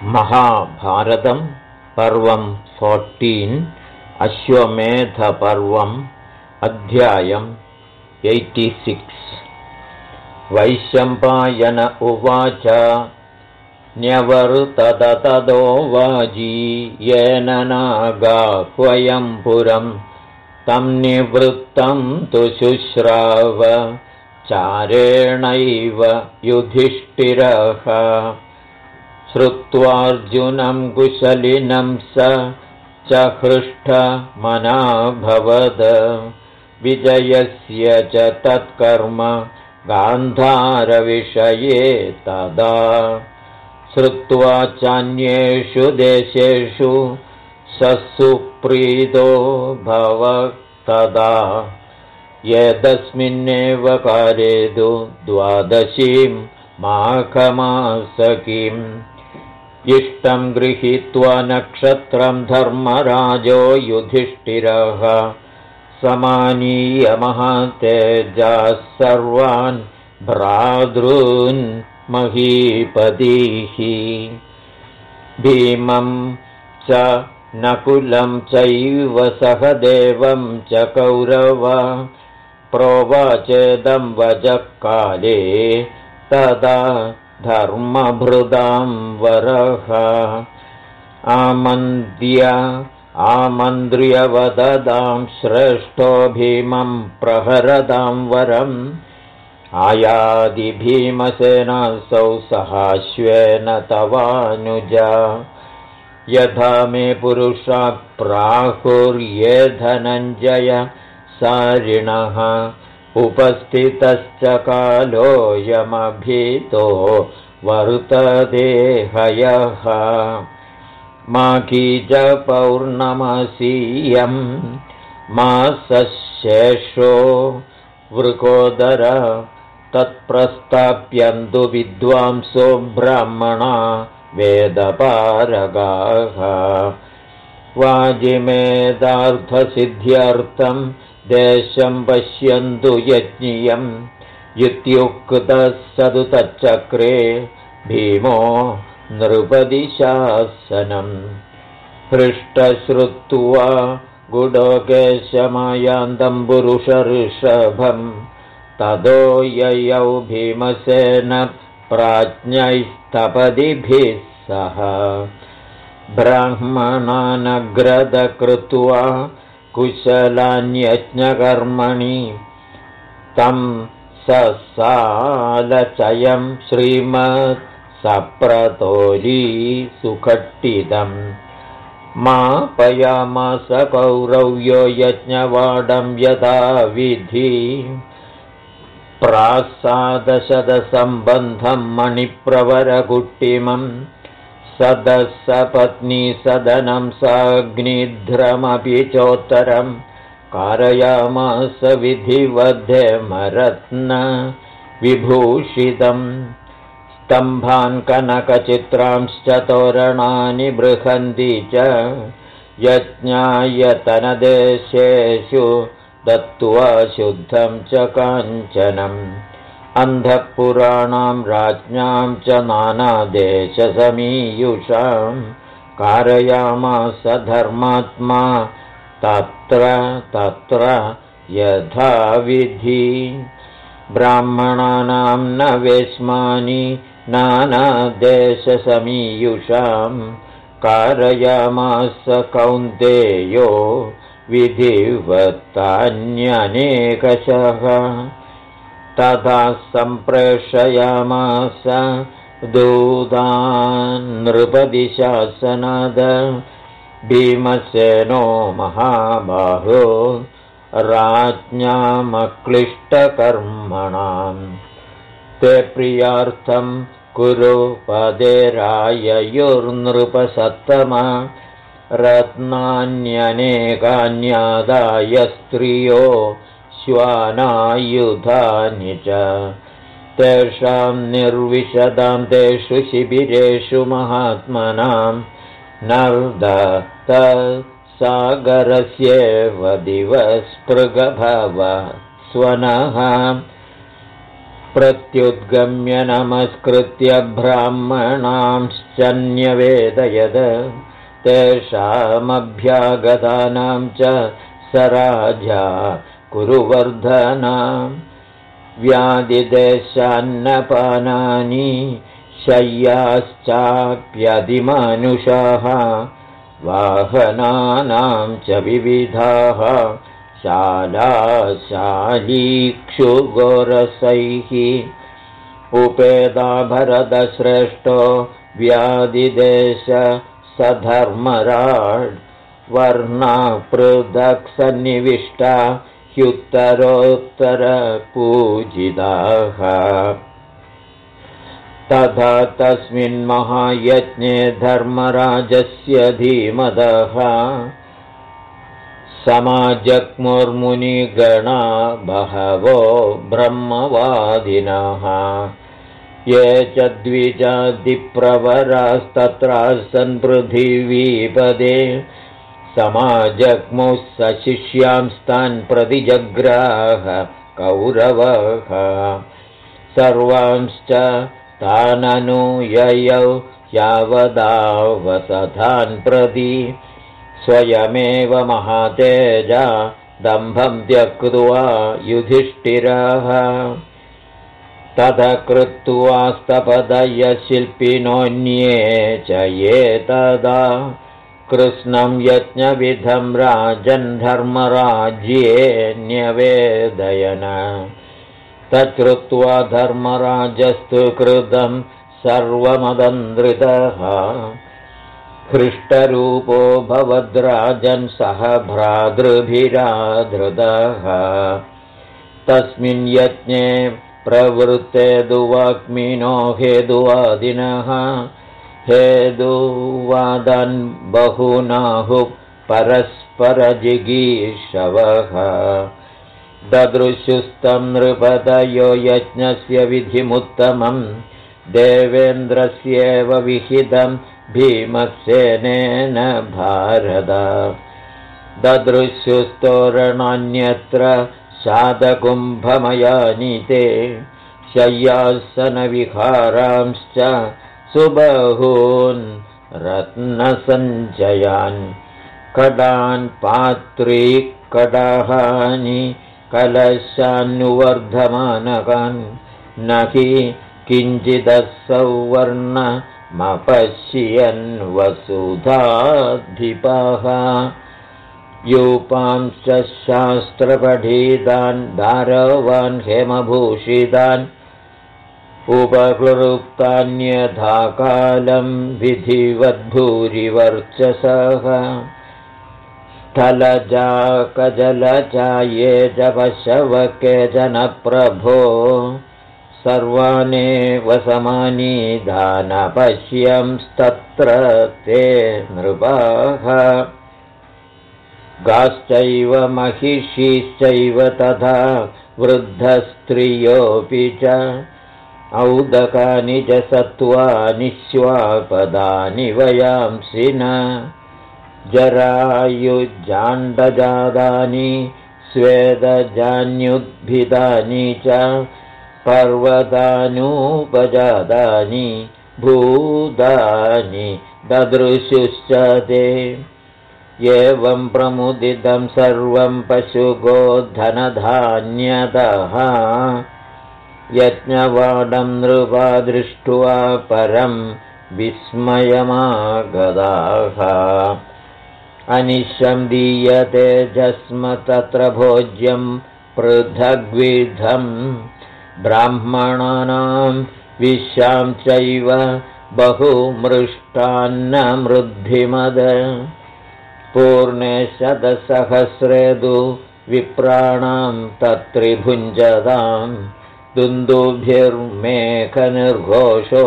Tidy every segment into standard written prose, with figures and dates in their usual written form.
महाभारतं पर्वं 14 अश्वमेधपर्वम् अध्यायम् 86 वैशम्पायन उवाच न्यवर्तत वाजी येन नागाह्वयं पुरं तं निवृत्तं तु शुश्राव चारेणैव युधिष्ठिरः श्रुत्वार्जुनं कुशलिनं स च हृष्टमनाभवद विजयस्य च तत्कर्म गान्धारविषये तदा श्रुत्वा चान्येषु देशेषु सुप्रीतो भवत् तदा यदस्मिन्नेव काले द्वादशीं माघमासकीम् इष्टं गृहीत्वा नक्षत्रं धर्मराजो युधिष्ठिरः समानीय महतेजाः सर्वान् भ्रातॄन् महीपतीः भीमं च नकुलं चैव सहदेवं च कौरव प्रोवाचेदं वचकाले तदा धर्मभृदां वरः आमन्त्र्यवददां श्रेष्ठो भीमं प्रहरदां वरम् आयादि भीमसेनासौ सहाश्वेन तवानुजा यथा मे पुरुषा प्राहुर्ये धनञ्जय सारिणः उपस्थितश्च कालोऽयमभीतो वर्तते हयः माघीज पौर्णमासीयं मासशेषो वृकोदर तत्प्रस्थाप्यन्तु विद्वांसो ब्राह्मणा वेदपारगाः वाजिमेदार्थसिद्ध्यर्थं देशं पश्यन्तु यज्ञियम् इत्युक्तः सदु तच्चक्रे भीमो नृपतिशासनम् हृष्टश्रुत्वा गुडोकेशमायान्तं पुरुषऋषभम् ततो ययौ भीमसेन प्राज्ञैस्तपदिभिः सह ब्राह्मणानग्रदकृत्वा कुशलान्यज्ञकर्मणि तं ससालचयं श्रीमत् सप्रतोली सुखट्टिदम् मापयामास कौरव्यो यज्ञवाडं यथाविधि प्रासादशदसम्बन्धं मणिप्रवरकुट्टिमम् सदसपत्नी सदनं साग्निध्रमपि चोत्तरं कारयामास विधिवद्धेमरत्न विभूषितम् स्तम्भान् कनकचित्रांश्च तोरणानि बृहन्ति च यज्ञायतनदेशेषु दत्त्वा शुद्धं च काञ्चनम् अन्धपुराणां राज्ञां च नानादेशसमीयुषां कारयामास धर्मात्मा तत्र यथाविधि ब्राह्मणानां न वेश्मानि नानादेशसमीयुषां कारयामास कौन्तेयो विधिवत्तान्यनेकशः तथा सम्प्रेषयामास दूतान् नृपतिशासनाद भीमसेनो महाबाहो राज्ञामक्लिष्टकर्मणाम् ते प्रियार्थं कुरु पदेराययुर्नृपसत्तमा रत्नान्यनेकान्यादाय स्त्रियो श्वानायुधानि च तेषां निर्विशदां तेषु शिबिरेषु महात्मनां नर्दत सागरस्येव दिवस्पृगभव स्वनः प्रत्युद्गम्य नमस्कृत्य ब्राह्मणांश्च न्यवेदयद तेषामभ्यागतानां च स राजा कुरुवर्धना व्याधिदेशान्नपानानि शय्याश्चाप्यतिमानुषाः वाहनानां च विविधाः शालाशालीक्षुगोरसैः उपेदा भरतश्रेष्ठो व्याधिदेश स धर्मराड् वर्णा पृथक् सन्निविष्टा ह्युत्तरोत्तरपूजिताः तथा तस्मिन् महायज्ञे धर्मराजस्य धीमतः समाजग्मुर्मुनिगणा बहवो ब्रह्मवादिनः ये च द्विजातिप्रवरास्तत्रासन् पृथिवीपदे समाजग्मुः सशिष्यांस्तान् प्रतिजग्राह कौरवः सर्वांश्च ताननुययौ यावदावसथान् प्रति स्वयमेव महातेजा दम्भं त्यक्त्वा युधिष्ठिरः तथा कृत्वा स्तपदय शिल्पिनोऽन्ये च ये तदा कृष्णं यज्ञविधं राजन् धर्मराज्ये न्यवेदयन् तच्छ्रुत्वा धर्मराजस्तु कृतं सर्वमदन्द्रितः हृष्टरूपो भवद्राजन् सह भ्रातृभिराधृतः तस्मिन् यज्ञे प्रवृत्ते दुवाग्मिनो हेतुवादिनः हेतुवादन् बहुनाहुः परस्परजिगीषवः ददृशुस्तं नृपतयो यज्ञस्य विधिमुत्तमं देवेन्द्रस्येव विहितं भीमसेनेन भारत ददृशुस्तोरणान्यत्र शातकुम्भमयानि ते शय्यासनविहारांश्च सुबहून् रत्नसञ्चयान् कडान् पात्रीकडाहानि कलशान्नुवर्धमानकान् न हि किञ्चिदसौवर्णमपश्यन् वसुधाधिपः यूपांश्च शास्त्रपठितान् दारवान् हेमभूषितान् उपक्लृप्तान्यथा कालं विधिवद्भूरिवर्चसः स्थलजा कजलजा ये च पशव केचन प्रभो सर्वानेव समानीधानपश्यंस्तत्र ते नृपाः गाश्चैव महिषीश्चैव तथा वृद्धस्त्रियोऽपि च औदकानि च सत्त्वानि श्वापदानि वयांसि न जरायुजाण्डजातानि स्वेदजान्युद्भिदानि च पर्वतानुपजातानि भूतानि ददृशुश्च ते एवं प्रमुदितं सर्वं पशुगोधनधान्यतः यज्ञवाडं नृपा दृष्ट्वा परं विस्मयमागताः अनिशं दीयते जस्म तत्र भोज्यं पृथग्विधं ब्राह्मणानां विश्यां चैव बहुमृष्टान्नमृद्धिमद पूर्णे शतसहस्रेदु विप्राणां तत्रिभुञ्जतां दुन्दुभिर्मेघनिर्घोषो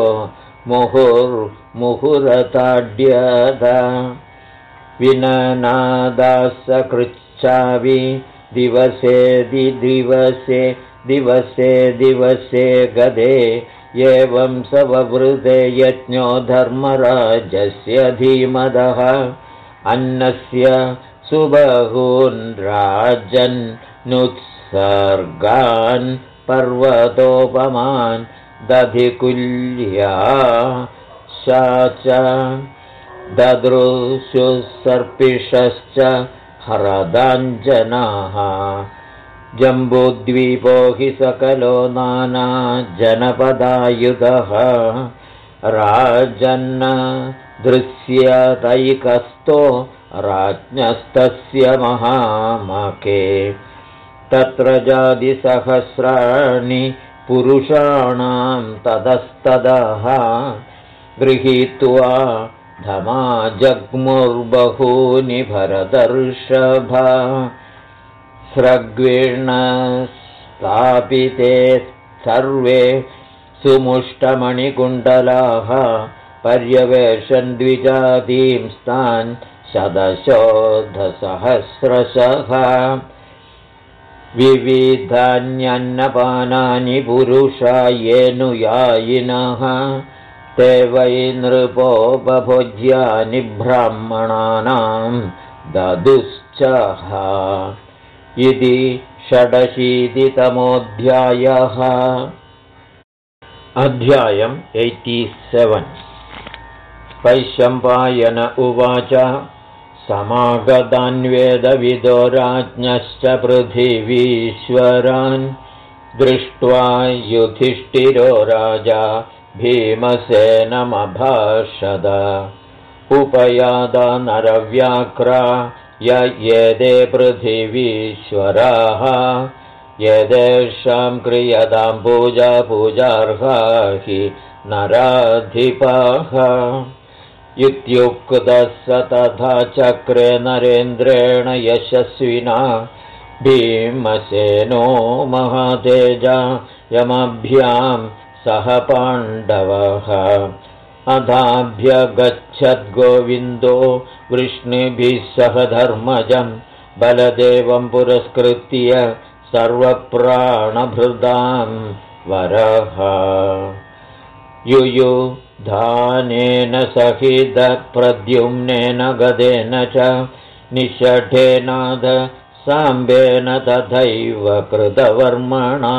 मुहुर्मुहुरताड्यत विननादासकृच्छावि दिवसे गदे एवं सववृते यज्ञो धर्मराजस्य धीमदः अन्नस्य सुबहून् राजन्नुत्सर्गान् पर्वतोपमान् दधिकुल्या च ददृशुः सर्पिषश्च हरदाञ्जनाः जम्बूद्वीपो हि सकलो नानाजनपदायुधः राजन्न दृश्यतैकस्थो राज्ञस्तस्य महामके तत्र जातिसहस्राणि पुरुषाणां ततस्ततः गृहीत्वा धमाजग्मुर्बहूनि भरतर्षभ स्रग्वीर्णस्थापिते सर्वे सुमुष्टमणिकुण्डलाः पर्यवेशन् द्विजातींस्तान् शतशोधसहस्रशः विविधान्यन्नपानानि पुरुषा येनुयायिनः ते वै नृपोपभोज्यानि ब्राह्मणानां ददुश्चः इति 86तमोऽध्यायः। अध्यायम् 87। वैशम्पायन उवाच समागतान्वेदविदो राज्ञश्च पृथिवीश्वरान् दृष्ट्वा युधिष्ठिरो राजा भीमसेनमभाषद उपयादा नरव्याक्रा येदे पृथिवीश्वराः येदेषां क्रियतां पूजार्हा हि नराधिपाः इत्युक्तः स तथा चक्रे नरेन्द्रेण यशस्विना भीमसेनो महातेजा यमभ्यां सह पाण्डवः अधाभ्यगच्छद्गोविन्दो वृष्णिभिः सह धर्मजं बलदेवं पुरस्कृत्य सर्वप्राणभृदां वरः युयुधानेन सहितप्रद्युम्नेन गदेन च निषठेनाद साम्बेन तथैव कृतवर्मणा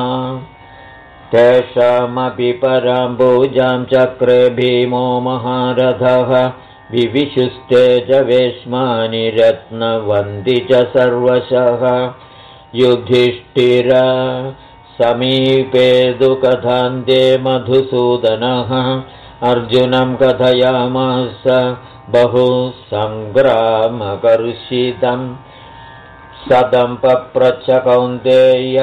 तेषामपि पराम्बुजां चक्रे भीमो महारथः विविशुस्ते च वेश्मानि रत्नवन्ति च सर्वशः युधिष्ठिर समीपे दुःखधान्ते मधुसूदनः अर्जुनं कथयामास बहु सङ्ग्रामकर्षितं सदं पप्रच्छ कौन्तेय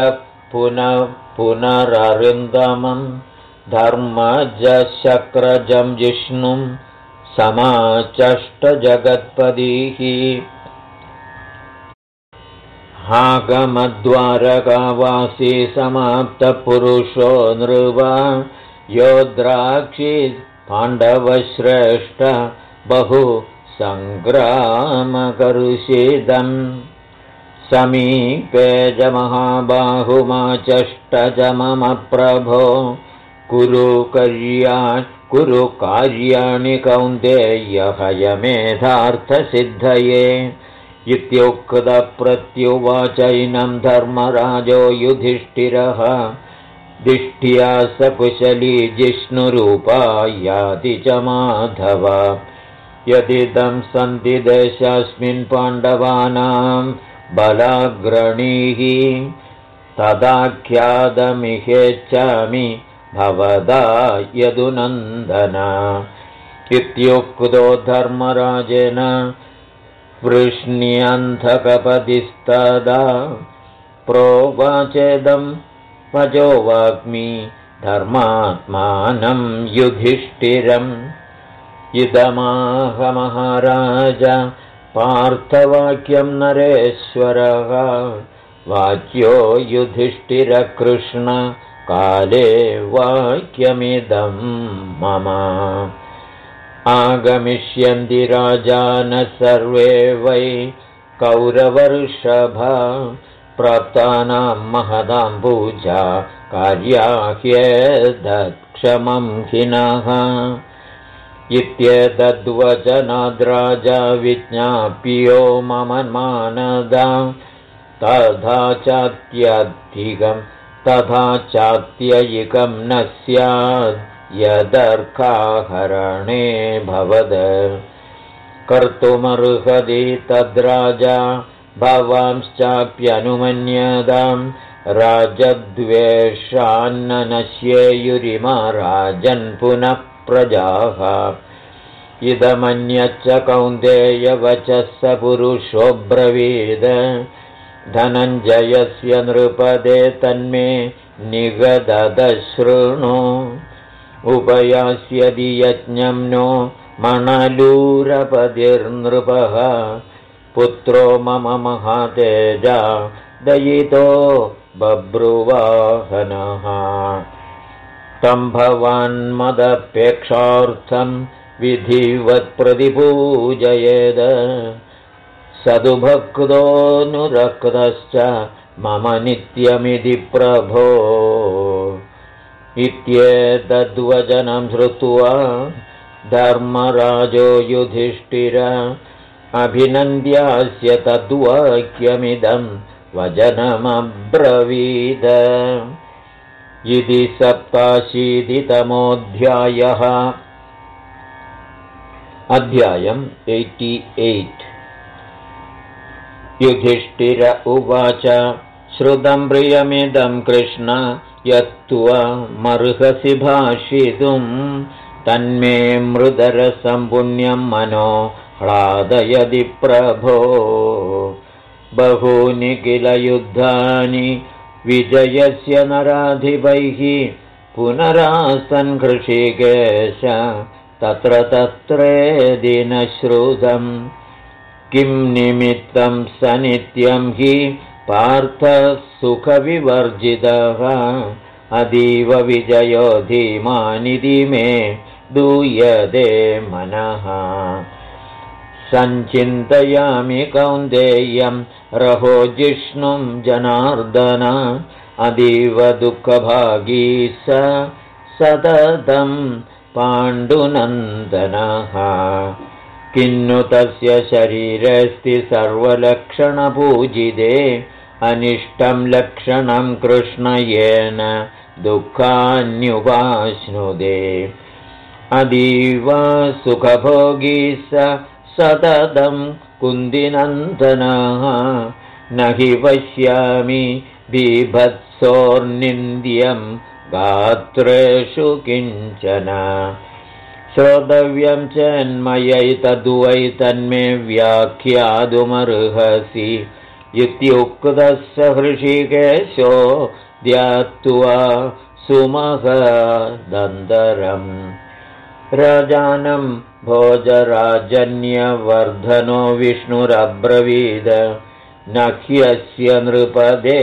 पुनररिन्दमं धर्मजशक्रजं जिष्णुं समाचष्टजगत्पतिः हागमद्वारकावासी समाप्तपुरुषो नृवा योद्राक्षी पाण्डवश्रेष्ठ बहु सङ्ग्रामकरुषिदम् समीपे च महाबाहुमाचष्ट मम प्रभो कुरु कार्याणि कौन्तेय हयमेधार्थसिद्धये इत्युक्तप्रत्युवाचैनं धर्मराजो युधिष्ठिरः दिष्ट्या सकुशली जिष्णुरूपा याति च माधव यदिदं सन्ति देशस्मिन् पाण्डवानां बलाग्रणीः तदाख्यातमिहेच्छामि भवदा यदुनन्दन इत्युक्तो धर्मराजेन वृष्ण्यन्धकपतिस्तदा प्रोवाचेदं वचो वाग्मी धर्मात्मानं युधिष्ठिरम् इदमाह महाराज पार्थवाक्यं नरेश्वरः वाक्यो युधिष्ठिरकृष्ण काले वाक्यमिदं मम आगमिष्यन्ति राजानः सर्वे वै कौरवर्षभ प्राप्तानां महदां पूजा कार्याह्येतत्क्षमं हिनः इत्येतद्वचनाद्राजा विज्ञाप्यो मम मानदा तथा चात्यधिकं तथा चात्ययिकं न स्याद् यदर्काहरणे भवद कर्तुमर्हति तद्राजा भवांश्चाप्यनुमन्यतां राजद्वेषान्न नश्येयुरिमा राजन् पुनः प्रजाः इदमन्यच्च कौन्तेय वचः स पुरुषोऽब्रवीद धनञ्जयस्य नृपदे तन्मे निगदशृणु उपयास्यदि यज्ञं नो मणलूरपतिर्नृपः पुत्रो मम महातेजा दयितो बभ्रुवाहनः तं भवान्मदपेक्षार्थं विधिवत्प्रतिपूजयेद सदुभक्तोऽनुरक्तश्च मम नित्यमिति प्रभो इत्येतद्वचनं श्रुत्वा धर्मराजो युधिष्ठिर अभिनन्द्यास्य तद्वाक्यमिदं वचनमब्रवीद इति 87तमोऽध्यायः अध्यायम् 88 युधिष्ठिर उवाच श्रुतं प्रियमिदं कृष्ण यत्त्वमर्हसि भाषितुं तन्मे मृदरसं पुण्यं मनो ह्लादयति प्रभो बहूनि किल युद्धानि विजयस्य नराधिपैः पुनरासन् कृषिकेश तत्र तत्रेदि न श्रुतम् किं निमित्तं स नित्यं हि पार्थः सुखविवर्जितः अतीव विजयो धीमानिति मे दूयते मनः सञ्चिन्तयामि कौन्तेयं रहो जिष्णुं जनार्दन अतीव दुःखभागी स सततं पाण्डुनन्दनः किन्नु तस्य शरीरेऽस्ति सर्वलक्षणपूजिते अनिष्टं लक्षणं कृष्णयेन दुःखान्युपाश्नुते अतीव सुखभोगी स सततं कुन्दिनन्दनः न हि पश्यामि बीभत्सोर्निन्द्यं गात्रेषु किञ्चन श्रोतव्यं चेन्मयैतद्वै तन्मे व्याख्यातुमर्हसि इत्युक्तः स हृषीकेशो ध्यात्वा सुमहदन्तरम् राजानं भोजराजन्यवर्धनो विष्णुरब्रवीद न ह्यस्य नृपदे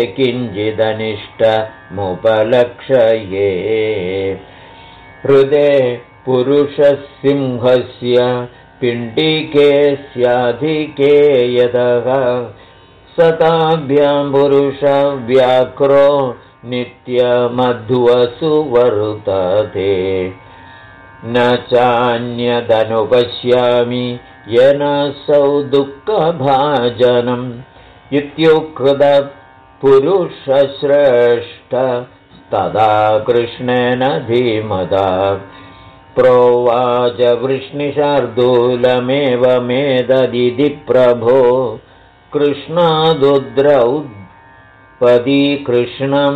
किञ्चिदनिष्टमुपलक्षये हृदे पुरुषसिंहस्य पिण्डिके स्याधिके यतः सताभ्यां पुरुषव्याघ्रो नित्यमध्वसु वर्तते न चान्यदनुपश्यामि येन सौ दुःखभाजनम् इत्युक्त पुरुषश्रेष्ठस्तदा कृष्णेन धीमता प्रोवाच वृष्णिशार्दूलमेवमेतदिति प्रभो कृष्णादुद्रौपदी कृष्णं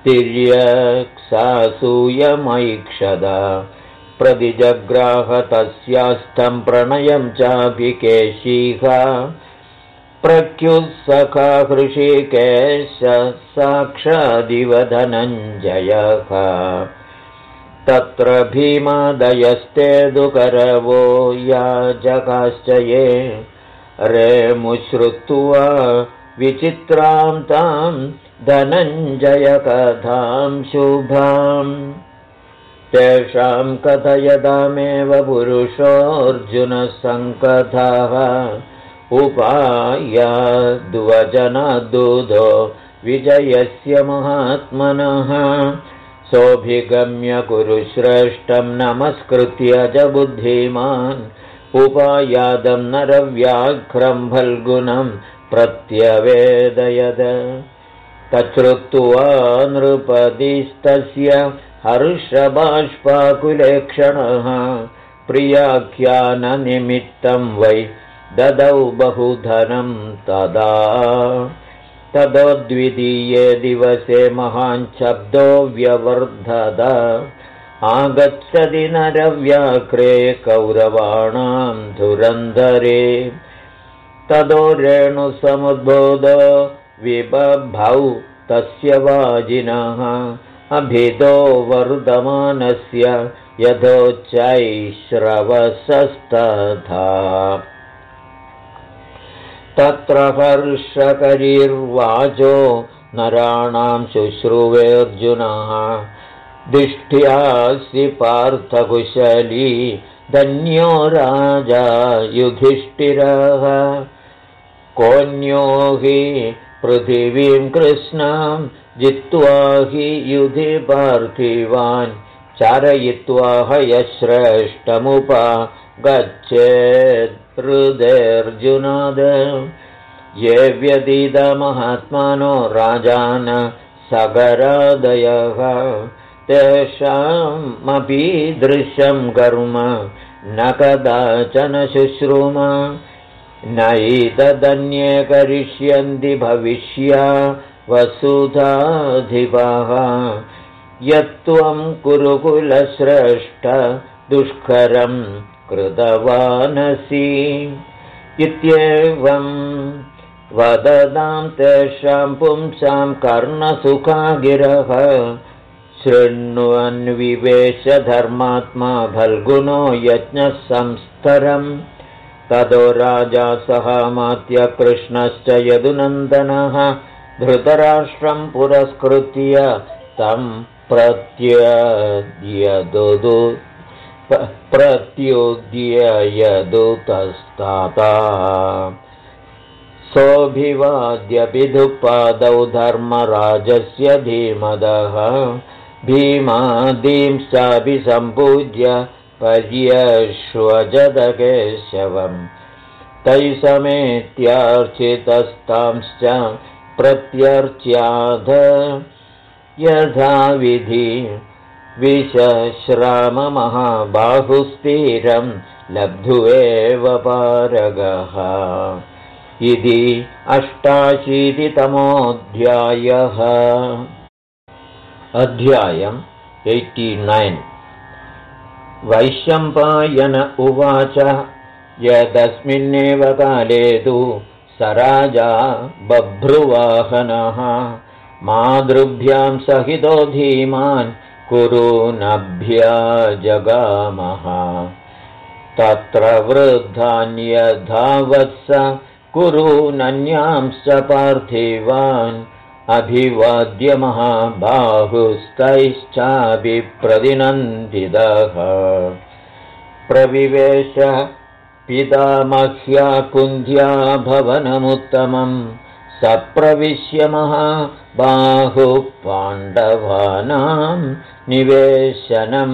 तिर्यक्सासूयमैक्षदा प्रतिजग्राह तस्यास्थं प्रणयं चाभिकेशीः प्रत्युत्सखा हृषीकेश साक्षादिव धनञ्जयः तत्र भीमादयस्ते दुकरवो याजकाश्च ये रेमुश्रुत्वा विचित्रां तां धनञ्जयकथां शुभाम् तेषां कथयतामेव पुरुषोऽर्जुनसङ्कथः उपायाद्वचनाद्दूतो विजयस्य महात्मनः सोऽभिगम्य कुरुश्रेष्ठं नमस्कृत्य च बुद्धिमान् उपायादं नरव्याघ्रं फल्गुनं प्रत्यवेदयद तच्छ्रुत्वा नृपतिस्तस्य हर्षबाष्पाकुलेक्षणः प्रियाख्याननिमित्तं वै ददौ बहुधनं तदा। ततो द्वितीये दिवसे महान् शब्दो व्यवर्धत। आगच्छति नरव्याघ्रे कौरवाणां धुरन्धरे। ततो रेणुसमुद्बोधो विबभौ तस्य वाजिनः अभितो वर्धमानस्य यथोच्चैश्रवसस्तथा। तत्र हर्षकरीर्वाचो नराणां शुश्रुवेऽर्जुनः दिष्ठ्यासि पार्थकुशली धन्यो राजा युधिष्ठिरः। कोऽन्यो हि पृथिवीं कृष्णां जित्वा हि युधि पार्थिवान् चारयित्वा हयश्रेष्ठमुपगच्छेत् हृदेऽर्जुनाद। ये व्यतीतमहात्मानो राजान सगरादयः तेषामपीदृशं कर्म न कदाचन शुश्रुम। नैतदन्ये करिष्यन्ति भविष्या वसुधाधिपः। यत्त्वं कुरुकुलश्रेष्ठ दुष्करं कृतवानसि। इत्येवं वदतां तेषां पुंसां कर्णसुखागिरः। शृण्वन्विवेश धर्मात्मा फल्गुनो यज्ञः संस्तरम्। ततो राजा सहामात्य कृष्णश्च यदुनन्दनः धृतराष्ट्रं पुरस्कृत्य तं प्रत्युद्ययदुतस्ताता। सोऽभिवाद्य विधुपादौ धर्मराजस्य धीमदः भीमादींश्चाभिसम्पूज्य पर्यश्वजदकेशवम्। तैः समेत्यार्चितस्तांश्च प्रत्यर्च्याध यथाविधि विशश्राममहाबाहुस्थिरं लब्ध्वेव पारगः। इति 88तमोऽध्यायः। अध्यायम् 89। वैशम्पायन उवाच यदस्मिन्नेव काले तु स राजा बभ्रुवाहनः मातृभ्यां सहितो धीमान् कुरूनभ्यजगामः। तत्र वृद्धान्यधावत्स कुरूनन्यांश्च पार्थिवान् अभिवाद्य महाबाहुस्तैश्चाभिप्रतिनन्दितः। प्रविवेश पितामह्या कुन्त्या भवनमुत्तमं सप्रविश्य महाबाहुः पाण्डवानां निवेशनं।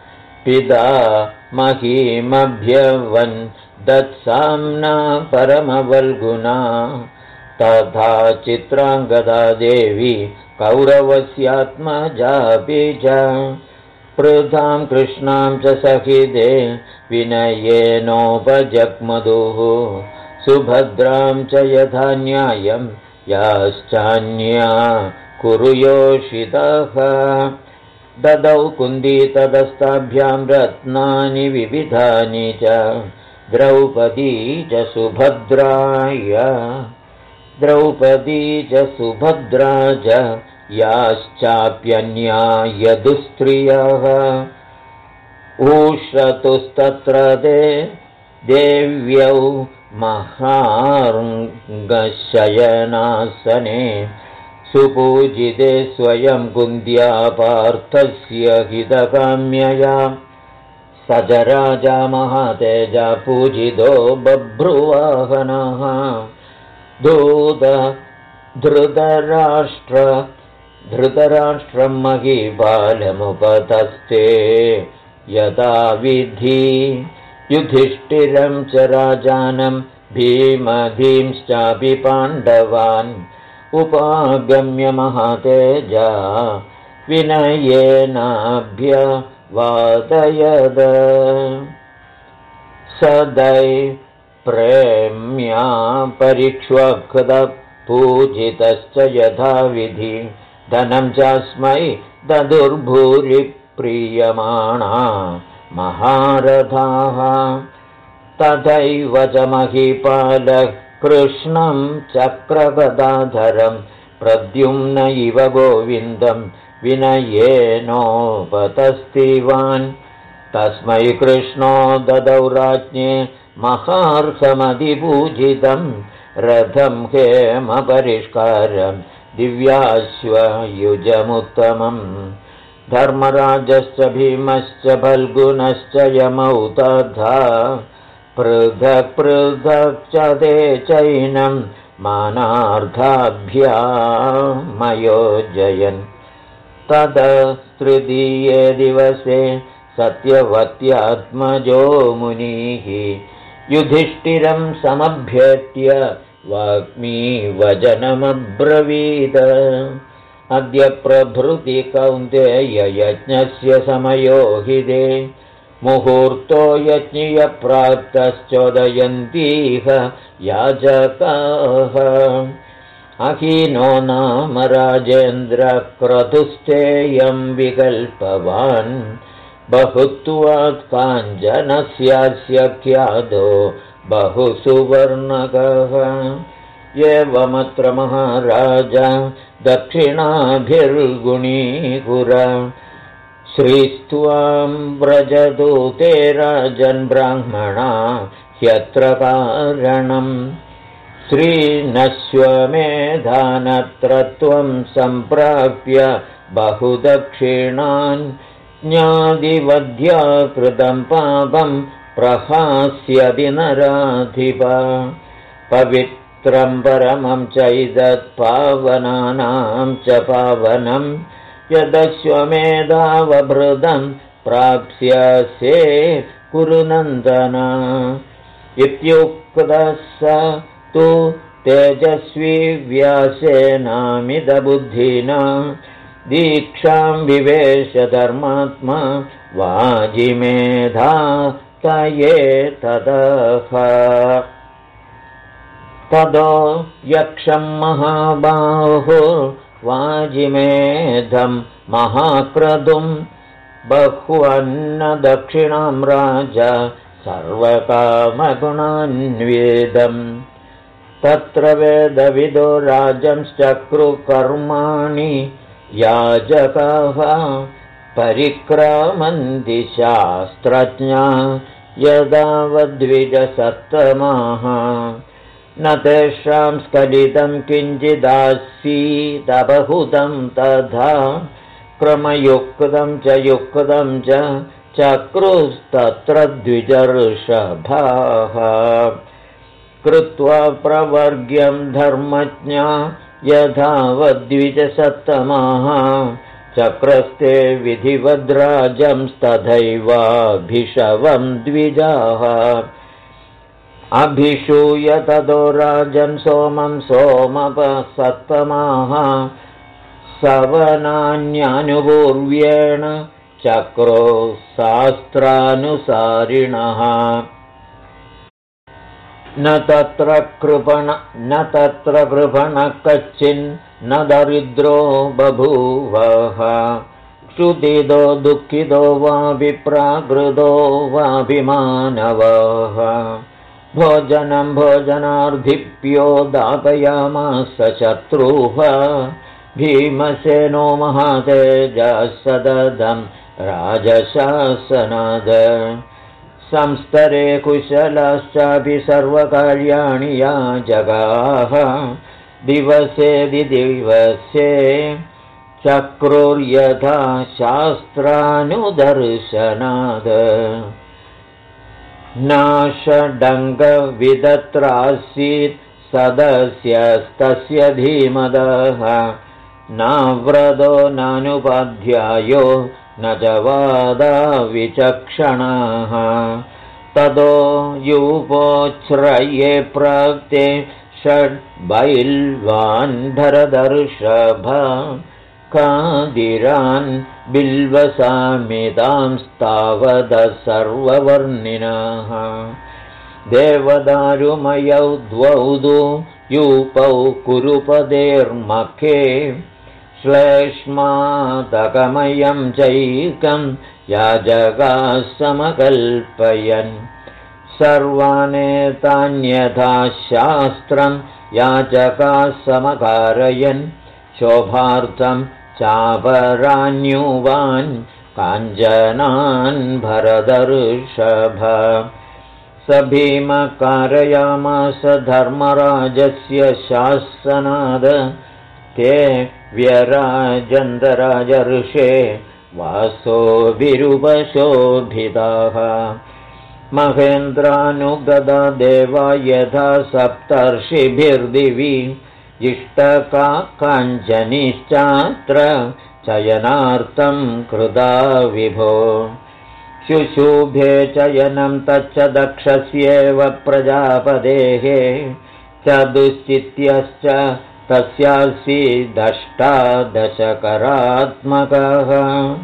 पितामहीमभ्यवन् दत्साम्ना परमवल्गुना तथा चित्राङ्गदा देवी कौरवस्यात्मजापि च। पृथां कृष्णां च सहिते विनयेनोपजग्मधुः सुभद्रां च यथा न्यायं याश्चान्या कुरुयोषितः। ददौ कुन्ती तदस्ताभ्यां रत्नानि विविधानि च द्रौपदी च सुभद्रा च याश्चाप्यन्या यदुस्त्रियः। उषतुस्तत्र ते देव्यौ महार्गशयनासने सुपूजिते स्वयं कुन्त्या पार्थस्य हितकाम्यया। स च राजा महातेजा पूजितो बभ्रुवाहनः। धृतराष्ट्रं महीपालमुपतस्ते यदा विधि। युधिष्ठिरं च राजानं भीमधींश्चापि पाण्डवान् उपागम्य महातेजा विनयेनाभ्यवादयद सदै प्रेम्या परीक्ष्वकृतपूजितश्च यथाविधि धनं चास्मै ददुर्भूरिप्रीयमाणा महारथाः तथैव च महीपालः कृष्णं चक्रगदाधरं प्रद्युम्न इव गोविन्दं विनयेनोपतस्तिवान् तस्मै कृष्णो ददौ राज्ञे महार्हमधिपूजितं रथं हेमपरिष्कारं दिव्याश्वयुजमुत्तमम् धर्मराजश्च भीमश्च फल्गुनश्च यमौ तथा पृथक् पृथक् च ते चैनं मानार्थाभ्यामयोजयन् ततस्तृतीये दिवसे सत्यवत्यात्मजो मुनिः युधिष्ठिरं समभ्येत्य वाग्मीवचनमब्रवीद अद्य प्रभृति कौन्तेय यज्ञस्य समयो हि ते मुहूर्तो यज्ञयप्राप्तश्चोदयन्तीह याजकाः अहीनो नाम राजेन्द्रक्रतुस्तेयं विकल्पवान् बहुत्वात् काञ्चनस्यास्य ख्यातो बहुसुवर्णकः एवमत्र महाराज दक्षिणाभिर्गुणीकुर श्रीस्त्वां व्रजतु ते राजन् ब्राह्मणा ह्यत्र कारणम् श्रीनश्वमेधानत्र त्वं सम्प्राप्य बहुदक्षिणान् ज्ञादिवध्या कृतं पापं प्रहास्यति नराधिप पवित्रं परमं चैदत्पावनानां च पावनं यदश्वमेधावभृतं प्राप्स्यसे कुरु नन्दन इत्युक्तः स तु तेजस्वी व्यासेनामिदबुद्धिना दीक्षां विवेश धर्मात्मा वाजिमेधा तये ततः तदो यक्षं महाबाहो वाजिमेधं महाक्रतुं बह्वन्नदक्षिणां राजा सर्वकामगुणान्वेदम् तत्र वेदविदो राजंश्चक्रुकर्माणि याजकाः परिक्रामन्ति शास्त्रज्ञा यदावद्विजसत्तमाः न तेषां स्खलितं किञ्चिदासीदबहुतं तथा क्रमयुक्तं च युक्तं च चक्रुस्तत्र द्विजर्षभाः कृत्वा प्रवर्ग्यं धर्मज्ञा यथावद्विजसत्तमाः चक्रस्ते विधिवद्राजंस्तथैवाभिषवं द्विजाः अभिषूय ततो राजन् सोमं सोमपसत्तमाः सवनान्यानुपूर्व्येण चक्रो शास्त्रानुसारिणः न तत्र कृपणः कच्चिन्न दरिद्रो बभूवः क्षुदितो दुःखितो वा विप्राकृतो वाभिमानवः भोजनं भोजनार्धिप्यो दापयामास शत्रुः भीमसेनो महातेजः सददं राजशासनाद संस्तरे कुशलश्चापि सर्वकार्याणि याजकाः दिवसे चक्रुर्यथा शास्त्रानुदर्शनाद नाषडङ्गविदत्रासीत् सदस्यस्तस्य धीमदः नाव्रतो नानुपाध्यायो न च वादा विचक्षणाः ततो यूपोच्छ्रये प्राप्ते षड्बैल्वान् भरदर्षभ कादिरान् बिल्वसामितांस्तावदः सर्ववर्णिनः देवदारुमयौ द्वौ यूपौ कुरुपदेर्मखे श्लेष्मादकमयं चैकं याजकाः समकल्पयन् सर्वानेतान्यथा शास्त्रं याजकाः समकारयन् शोभार्थं चापराण्युवान् काञ्चनान् भरदर्षभ स भीमकारयामास धर्मराजस्य शासनाद ते व्यराजन्तराजर्षे वासोभिरुपशोभिताः महेन्द्रानुगदा देवा यथा सप्तर्षिभिर्दिवि इष्टका काञ्चनीश्चात्र चयनार्थं कृता विभो शुशुभे चयनं तच्च दक्षस्येव प्रजापतेः चतुश्चित्यश्च तस्यासीदष्टादशकरात्मकः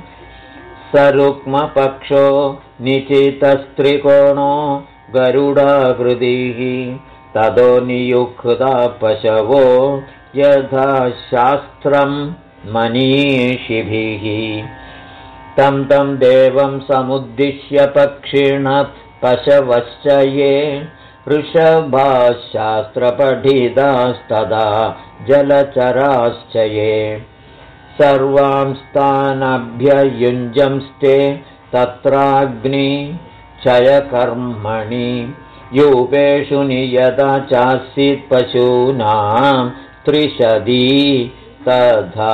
सरुक्मपक्षो निचितस्त्रिकोणो गरुडाकृतिः ततो नियुक्ता पशवो यथा शास्त्रं मनीषिभिः तं देवं समुद्दिश्य पक्षिणः पशवश्च ये वृषभाः शास्त्रपठितास्तदा जलचराश्च ये सर्वांस्तानभ्ययुञ्जंस्ते तत्राग्निक्षयकर्मणि यूपेषु नियता चासीत् पशूनां त्रिशदी तथा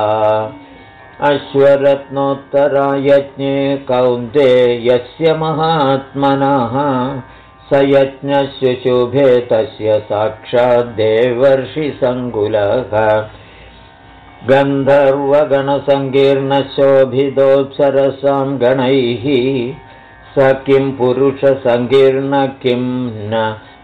अश्वरत्नोत्तरायज्ञे कौन्तेयस्य महात्मनः स यज्ञः शुशुभे तस्य साक्षाद्देवर्षिसङ्कुलः गन्धर्वगणसङ्कीर्णशोभितोऽप्सरसां गणैः स किं पुरुषसङ्कीर्ण किं न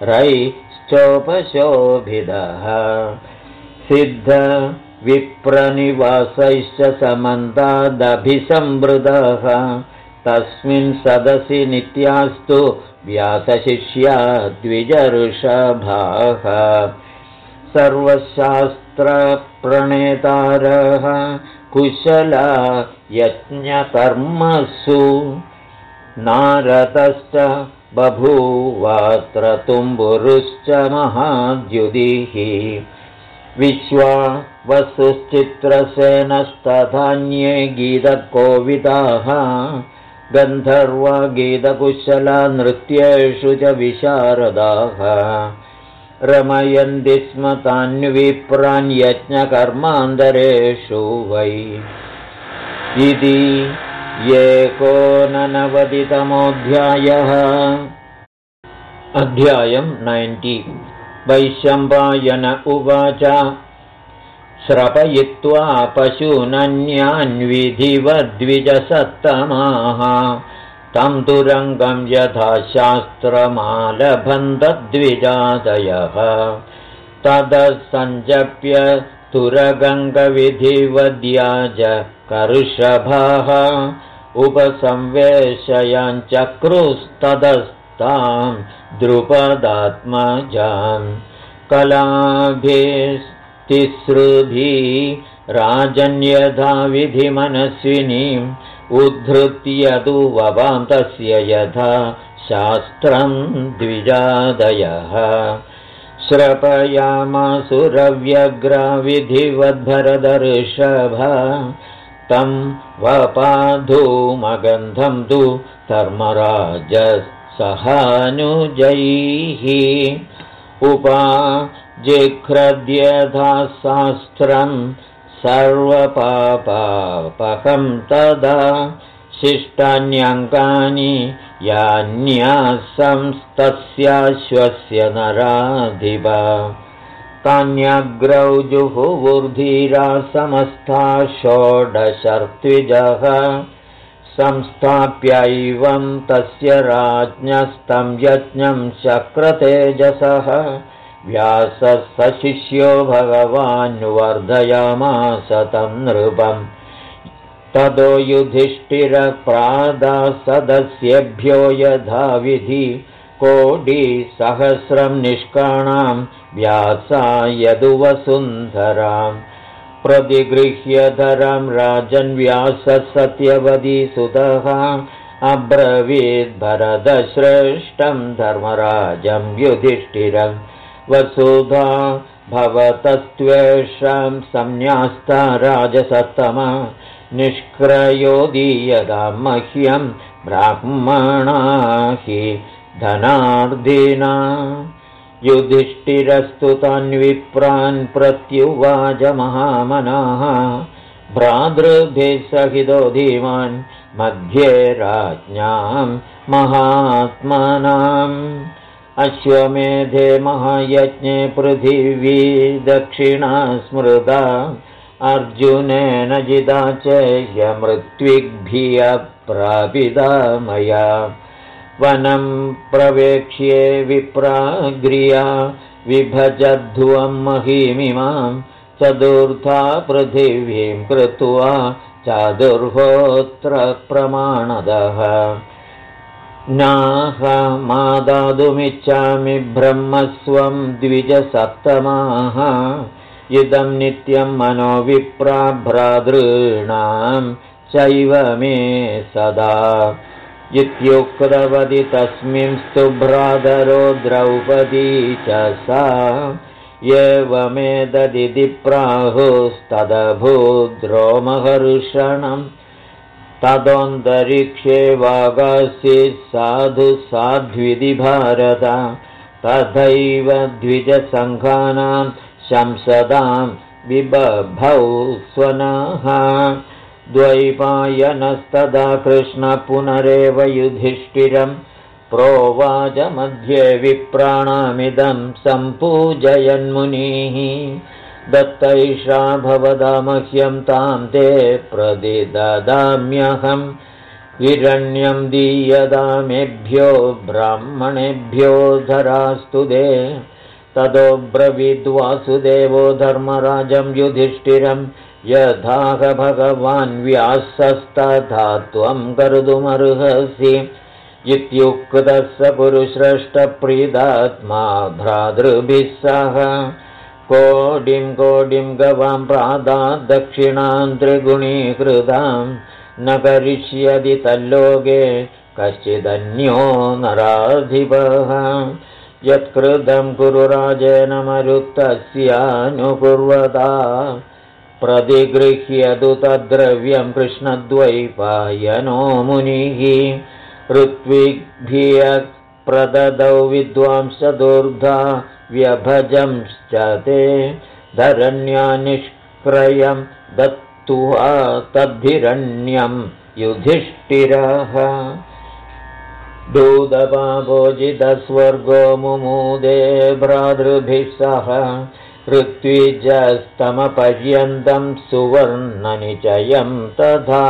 रैश्चोपशोभितः सिद्ध विप्रनिवासैश्च समन्तादभिसंवृतः तस्मिन् सदसि नित्यास्तु व्यासशिष्या द्विजऋषभाः सर्वशास्त्रप्रणेतारः कुशला यज्ञकर्मसु नारदश्च बभूवात्र तुम्बुरुश्च महाद्युतिः विश्वावसुश्चित्रसेनस्तथान्ये गीतकोविदाः गन्धर्वा गीतकुशला नृत्येषु च विशारदाः रमयन्ति स्म तान्विप्रान् यज्ञकर्मान्तरेषु वै इति 89तमोऽध्यायः। अध्यायं 90। वैशम्पायन उवाच श्रपयित्वा पशूनन्यान्विधिवद्विजसत्तमाः तं तुरङ्गं यथा शास्त्रमालभन्तद्विजादयः ततः सञ्जप्य तुरगङ्गविधिवद्याज कर्षभाः उपसंवेशयञ्चक्रुस्ततस्तां द्रुपदात्मजां कलाभिस्तिसृभिः राजन्यथा विधिमनस्विनीम् उद्धृत्य तु ववां तस्य यथा शास्त्रं द्विजादयः श्रपयामासुरव्यग्रविधिवद्भरदर्षभ तं वपाधूमगन्धं तु धर्मराजसहानुजैः उपाजिघ्रद्यथा शास्त्रं सर्वपापापहं तदा शिष्टान्यङ्कानि यान्यासंस्तस्याश्वस्य नराधिपा तान्यग्रौ जुहुवुर्धीरा समस्ता षोडशर्त्विजः संस्थाप्यैवं तस्य राज्ञस्तं यज्ञं शक्रतेजसः व्यासः सशिष्यो भगवान् वर्धयामास तं नृपम् ततो युधिष्ठिरप्रादासदस्येभ्यो यथाविधि कोटिसहस्रं निष्काणां व्यासायदुवसुन्धरां प्रतिगृह्यधरं राजन् व्यासः सत्यवतीसुतः अब्रवीद् भरतश्रेष्ठं धर्मराजं युधिष्ठिरं वसुधा भवतस्त्वेषां संन्यास्ता राजसत्तमा निष्क्रयो दीयतां मह्यं ब्राह्मणा हि धनार्दिना युधिष्ठिरस्तु तान् विप्रान् प्रत्युवाच महामनाः भ्रातृभिः सहितो धीमान् मध्ये राज्ञां महात्मनाम् अश्वमेधे महायज्ञे पृथिवी दक्षिणा स्मृता अर्जुनेन जिता च मृत्विग्भिः प्रापिता मया वनं प्रवेक्ष्ये विप्राग्र्या विभजध्वं महीमिमां चतुर्था पृथिवीं कृत्वा चातुर्होत्र प्रमाणदः नाहमादातुमिच्छामि ब्रह्मस्वं द्विजसप्तमाः इदं नित्यं मनोविप्रा भ्रातॄणां चैव मे सदा इत्युक्तवती तस्मिंस्तु भ्रातरो द्रौपदी च सा एवमेतदिति प्राहुस्तदभूद्रोमहर्षणम् तदोऽन्तरिक्षे वागासि साधु साध्विति भारत तथैव द्विजसङ्घानां शंसदां विबभौ स्वनः द्वैपायनस्तदा कृष्ण पुनरेव युधिष्ठिरं प्रोवाच मध्ये विप्राणामिदं सम्पूजयन्मुनिः दत्तैषा भवदा मह्यं तां ते प्रतिददाम्यहं हिरण्यं दीयतामेभ्यो ब्राह्मणेभ्यो धरास्तु ते ततो ब्रवीद्वासुदेवो धर्मराजं युधिष्ठिरं यथाह भगवान् व्यासस्तथा त्वं कर्तुमर्हसि इत्युक्तः स पुरुश्रेष्ठप्रीतात्मा भ्रातृभिः सह कोटिं कोटिं गवां प्रादात् दक्षिणां त्रिगुणीकृतां न करिष्यति तल्लोके कश्चिदन्यो नराधिपः यत्कृतं कुरु राजेन मरुत्तस्यानुकुर्वता प्रतिगृह्यतु तद्द्रव्यं कृष्णद्वैपायनो मुनिः ऋत्विग्भिः प्रददौ विद्वांसदूर्धा व्यभजंश्च ते धरण्या निष्क्रयं दत्त्वा तद्धिरण्यं युधिष्ठिरः दूतपापोजितस्वर्गो मुमुदे भ्रातृभिः सह ऋत्विजस्तमपर्यन्तं सुवर्णनिचयं तथा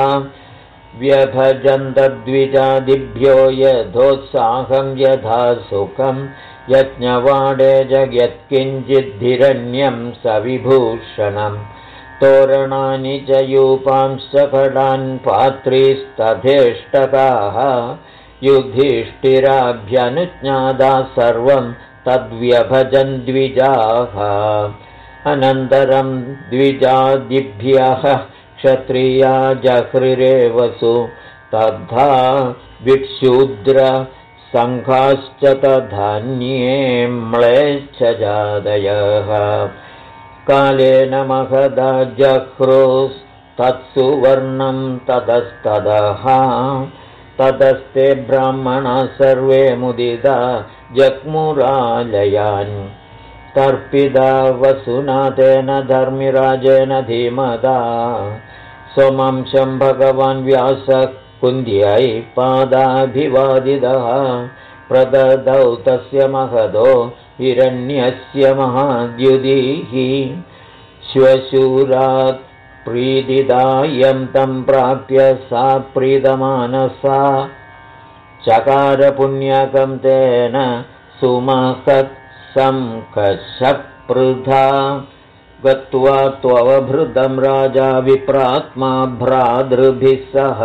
व्यभजन्तद्विजादिभ्यो यथोत्साहं यथा सुखं यज्ञवाडे जगत्किञ्चिद्धिरण्यं सविभूषणं तोरणानि च यूपांश्च खडान् पात्रीस्तथेष्टकाः युधिष्ठिराभ्यनुज्ञाता सर्वं तद्व्यभजन् द्विजाः अनन्तरं द्विजादिभ्यः क्षत्रिया जहृरेवसु तथा विक्षूद्र सङ्घाश्च तथान्ये म्लेच्छ जातयः कालेन महदा जह्रुस्तत्सुवर्णं ततस्ततः ततस्ते ब्राह्मणा सर्वे मुदिता जग्मुरालयान् तर्पिता वसुनाथेन धर्मिराजेन धीमता स्वमंशं भगवान् व्यासः कुन्त्यै पादाभिवादितः प्रददौ तस्य महदो हिरण्यस्य महाद्युतिः श्वशूरात् प्रीतिदायं तं प्राप्य सा प्रीतमानसा चकार पुण्यकं तेन सुमहत् संकषपृथा गत्वा त्ववभृतं राजा विप्रात्मा भ्रातृभिः सह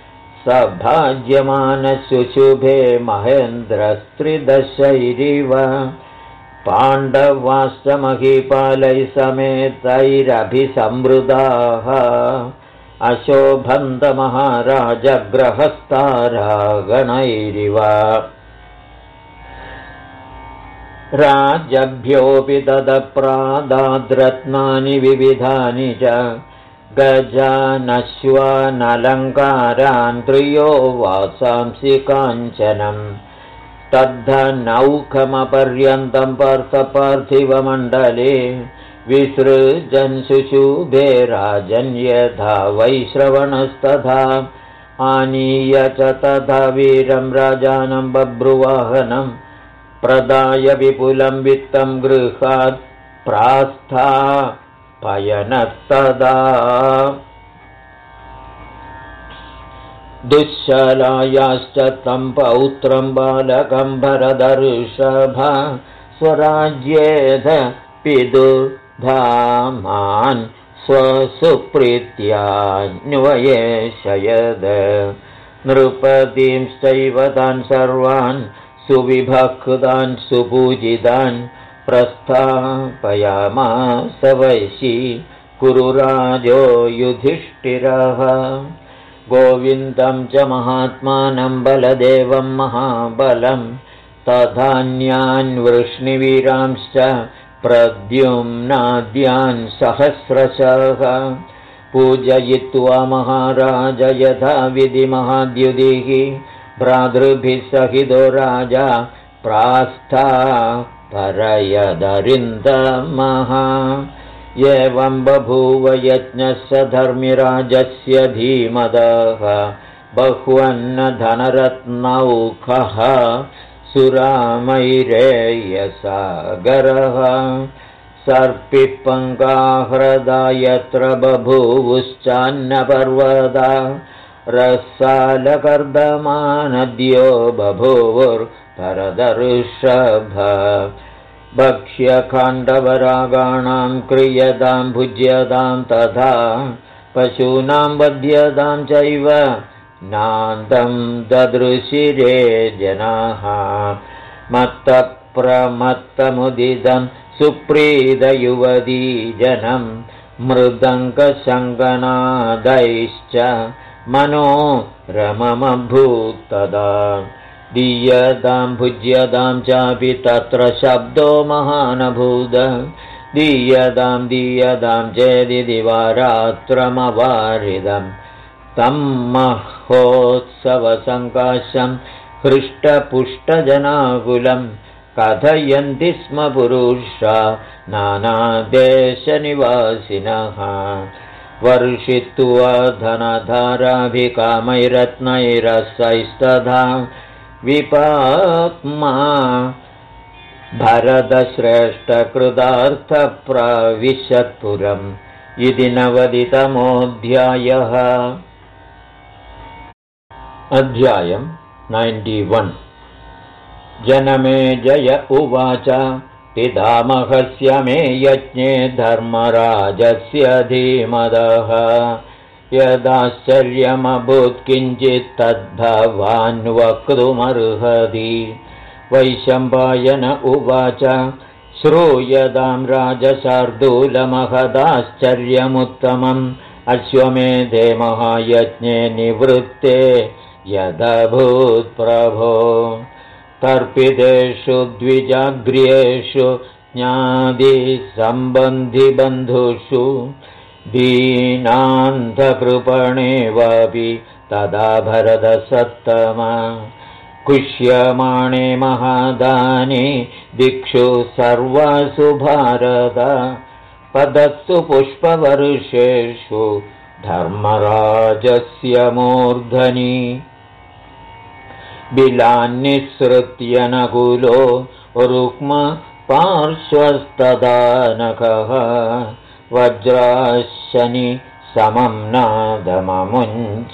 सभाज्यमानशुशुभे महेन्द्रस्त्रिदशैरिव पाण्डवाश्च महीपालैः समेतैरभिसंवृताः अशोभन्तमहाराजग्रहस्तारागणैरिव राजभ्योऽपि ददप्रादाद्रत्नानि विविधानि च गजानश्वानलङ्कारान् त्रियो वासांसि काञ्चनम् तद्धनौखमपर्यन्तं पार्थपार्थिवमण्डले विसृजन् शुशुभे राजन् यथा वैश्रवणस्तथा आनीय च तथा वीरं राजानं बभ्रुवाहनं प्रदाय विपुलं वित्तं गृहात् प्रास्थापयनस्तदा दुःशालायाश्च तं पौत्रं बालकं भरतऋषभ स्वराज्येध पितुर्धामान् स्वसुप्रीत्यान्वयेशयद नृपतींश्चैव तान् सर्वान् सुविभक्तान् सुपूजितान् प्रस्थापयामास वैशी कुरुराजो युधिष्ठिरः गोविन्दं च महात्मानं बलदेवं महाबलं तथान्यान् वृष्णिवीरांश्च प्रद्युम्नाद्यान् सहस्रशः पूजयित्वा महाराज यथा विधिमहाद्युतिः भ्रातृभिः सहितो राजा प्रास्थापयदरिन्दमः एवं बभूव यज्ञस्य धर्मिराजस्य धीमतः बहुवन्नधनरत्नौखः सुरामैरेयसागरः सर्पिः पङ्काहृदा यत्र बभूवुश्चान्नपर्वता रसालकर्दमानद्यो बभूवुर्भरतऋषभ भक्ष्यखाण्डवरागाणां क्रियतां भुज्यतां तथा पशूनां वध्यतां चैव नान्दं ददृशिरे जनाः मत्तप्रमत्तमुदितं सुप्रीतयुवती जनं मृदङ्गशङ्कनादैश्च मनोरममभूत्तदा दीयतां भुज्यतां चापि तत्र शब्दो महानभूत दीयतां चेदिति वारात्रमवारिदं तं महोत्सवसङ्काशं हृष्टपुष्टजनाकुलं कथयन्ति स्म पुरुषा नानादेशनिवासिनः वर्षित्वा धनधाराभिकामैरत्नैरसैस्तथा विपाक्मा भरतश्रेष्ठकृतार्थप्रविशत्पुरम् इति 90तमोऽध्यायः। अध्यायं 91। जनमेजय उवाच पितामहस्य मे यज्ञे धर्मराजस्य धीमतः यदाश्चर्यमभूत् किञ्चित् तद्भवान् वक्तुमर्हति। वैशम्पायन उवाच श्रूयतां राजशार्दूलमहदाश्चर्यमुत्तमम् अश्वमेधे महायज्ञे निवृत्ते यदभूत् प्रभो तर्पितेषु द्विजाग्र्येषु ज्ञातिसम्बन्धिबन्धुषु दीनान्धकृपणेवापि तदा भरतसत्तमा कुष्यमाणे महादाने दिक्षु सर्वासु भारत पदत्सु पुष्पवर्षेषु धर्मराजस्य मूर्धनि बिलान्निःसृत्य नकुलो रुक्म पार्श्वस्तदानकः वज्राशनि समं नादममुञ्च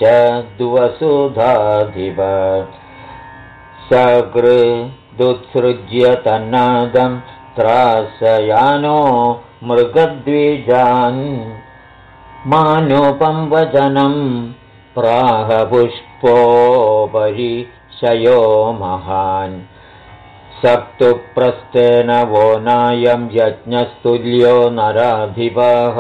द्वसुधाधिप सकृदुत्सृज्य तन्नादं त्रासयानो मृगद्विजान् मानोपं वचनं प्राहपुष्पोपरि शयो महान् सक्तुप्रस्थेन वो नायं यज्ञस्तुल्यो नराधिपः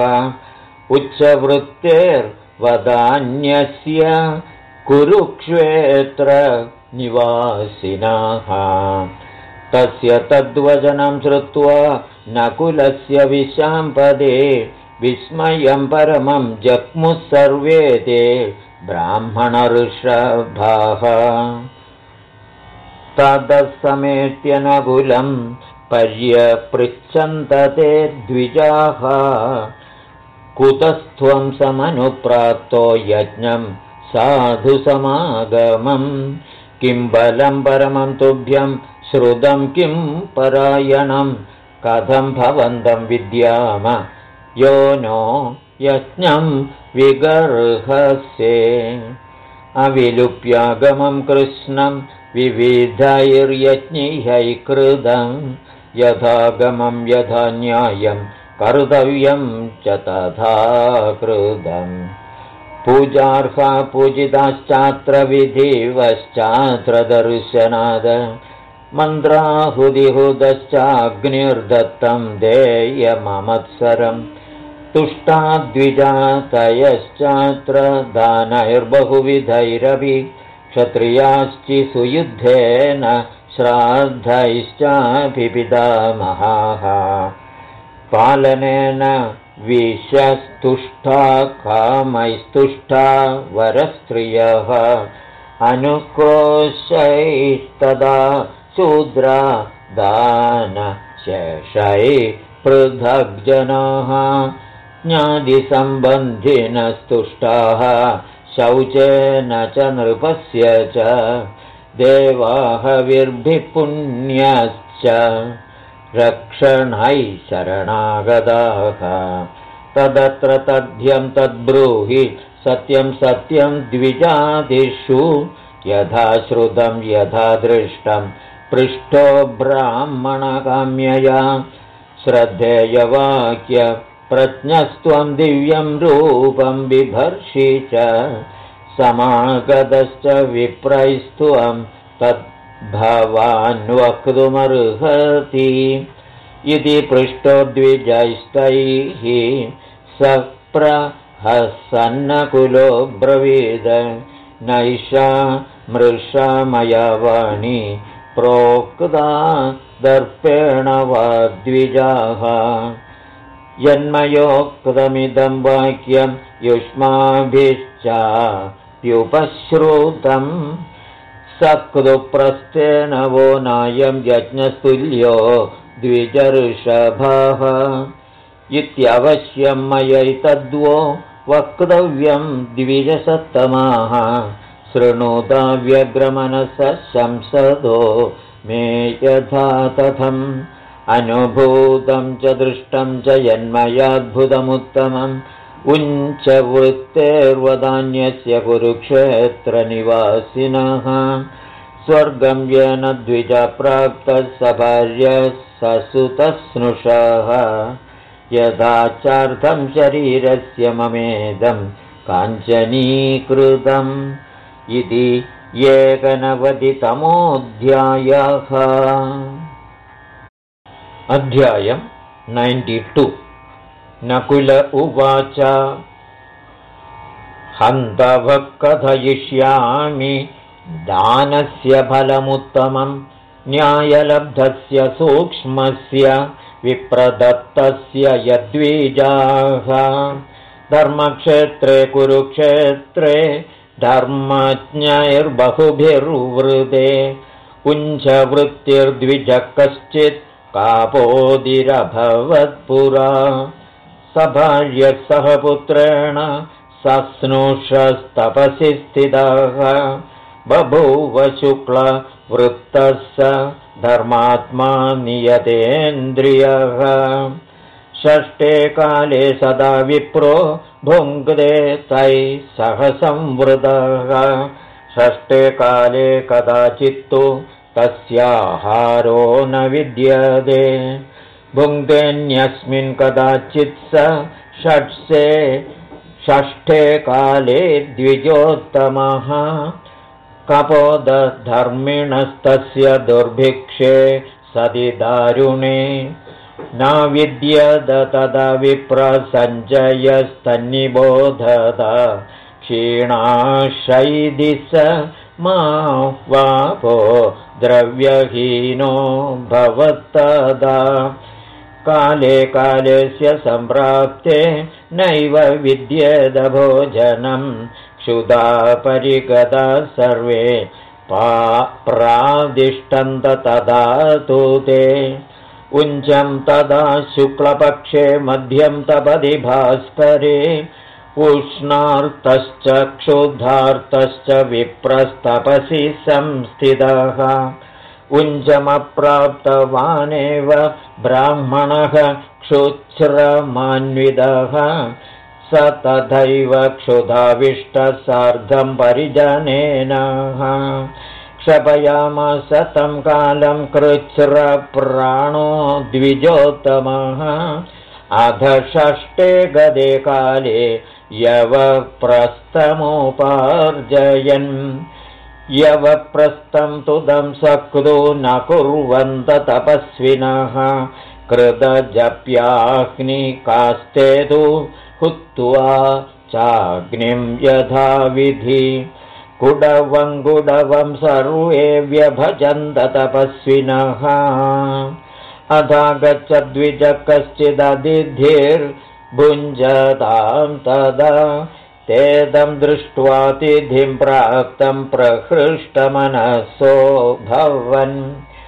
उच्चवृत्तेर्वदान्यस्य कुरुक्षेत्र निवासिनः तस्य तद्वचनं श्रुत्वा नकुलस्य विशाम्पदे विस्मयं परमं जग्मुः सर्वे ते ब्राह्मणऋषभाः ततः समेत्य नकुलं पर्यपृच्छन्त ते द्विजाः कुतस्त्वं समनुप्राप्तो यज्ञं साधुसमागमं किं बलं परमं तुभ्यं श्रुतं किं परायणं कथं भवन्तं विद्याम यो नो यज्ञं विगर्हसे अविलुप्यागमं कृष्णं विविधैर्यज्ञैः कृतं यथागमं यथा न्यायं कर्तव्यं च तथा कृतं पूजार्हा पूजिताश्चात्र विधिवश्चात्र दर्शनाद मन्त्राहुतिहुतश्चाग्निर्दत्तं देयममत्सरं तुष्टाद्विजातयश्चात्र दानैर्बहुविधैरपि क्षत्रियाश्चि सुयुद्धेन श्राद्धैश्चाभिपितामहाः पालनेन विषस्तुष्टा कामैस्तुष्टा वरस्त्रियः अनुक्रोशैस्तदा शूद्रा दानशेषैः पृथग्जनाः ज्ञातिसम्बन्धिनस्तुष्टाः शौचेन च नृपस्य च देवाहविर्भिः पुण्यश्च रक्षणैः शरणागताः तदत्र तद्ध्यं तद्ब्रूहि सत्यं सत्यं द्विजातिषु यथा श्रुतं यथा दृष्टं पृष्ठो ब्राह्मणकाम्यया श्रद्धेयवाक्य प्रज्ञस्त्वं दिव्यं रूपं बिभर्षि च समागतश्च विप्रैस्त्वं तद्भवान् वक्तुमर्हति इति पृष्ठो द्विजैस्तैः सप्रहसन्नकुलो ब्रवीद नैषा मृषा मया वाणी प्रोक्ता दर्पेण वा द्विजाः यन्मयोक्तमिदं वाक्यं युष्माभिश्चाप्युपश्रुतं सक्तुप्रस्थेन वो नायं यज्ञस्तुल्यो द्विजऋषभः इत्यवश्यं मयैतद्वो वक्तव्यं द्विजसत्तमाः शृणुता व्यग्रमनसः शंसदो मे यथा तथम् अनुभूतं च दृष्टं च यन्मयाद्भुतमुत्तमम् उञ्चवृत्तेर्वदान्यस्य कुरुक्षेत्रनिवासिनः स्वर्गं येन द्विजा प्राप्तः स भार्यः ससुतः स्नुषः यथाचार्थं शरीरस्य ममेदं काञ्चनीकृतम् इति 91तमोऽध्यायः। अध्यायं 92। नकुल उवाच हन्तवः कथयिष्यामि दानस्य फलमुत्तमं न्यायलब्धस्य सूक्ष्मस्य विप्रदत्तस्य यद्वीजाः धर्मक्षेत्रे कुरुक्षेत्रे धर्मज्ञैर्बहुभिर्वृते उञ्चवृत्तिर्द्विजः कश्चित् कापोदिरभवत्पुरा सभार्यः सह पुत्रेण सस्नुषस्तपसि स्थितः बभूव शुक्लवृत्तः स धर्मात्मा नियतेन्द्रियः षष्ठे काले सदा विप्रो भुङ्क्ते तैः सह संवृतः षष्ठे काले कदाचित्तु तस्याहारो न विद्यते भुङ्क्तेऽन्यस्मिन् कदाचित् स षष्ठे काले द्विजोत्तमः कपोदधर्मिणस्तस्य दुर्भिक्षे सति दारुणे नाविद्यत तदा विप्रसञ्जयस्तन्निबोधत क्षीणाशैदि स माह्वापो द्रव्यहीनो भवत्तदा काले कालेस्य सम्प्राप्ते नैव विद्येद भोजनं क्षुधा परिगता सर्वे प्रादिष्टन्त तदा तु ते उञ्चं तदा शुक्लपक्षे मध्यं तपदि भास्करे उष्णार्तश्च क्षुधार्तश्च विप्रस्तपसि संस्थितः उञ्चमप्राप्तवानेव ब्राह्मणः क्षुच्छ्रमान्वितः स तथैव क्षुधाविष्टः सार्धं परिजनेन क्षपयामास तं कालं कृच्छ्रप्राणो द्विजोत्तमः अध षष्ठे गदे काले यवप्रस्थमुपार्जयन् यवप्रस्थं तुदं सक्तो न कुर्वन्त तपस्विनः कृतजप्याग्निकास्ते तु हुत्वा चाग्निं यथा विधि कुडवं सर्वे व्यभजन्त तपस्विनः अथागच्छद्विज कश्चिदतिथिर्भुञ्जतां तदा तेदं दृष्ट्वा तिथिं प्राप्तं प्रहृष्टमनसो भवन्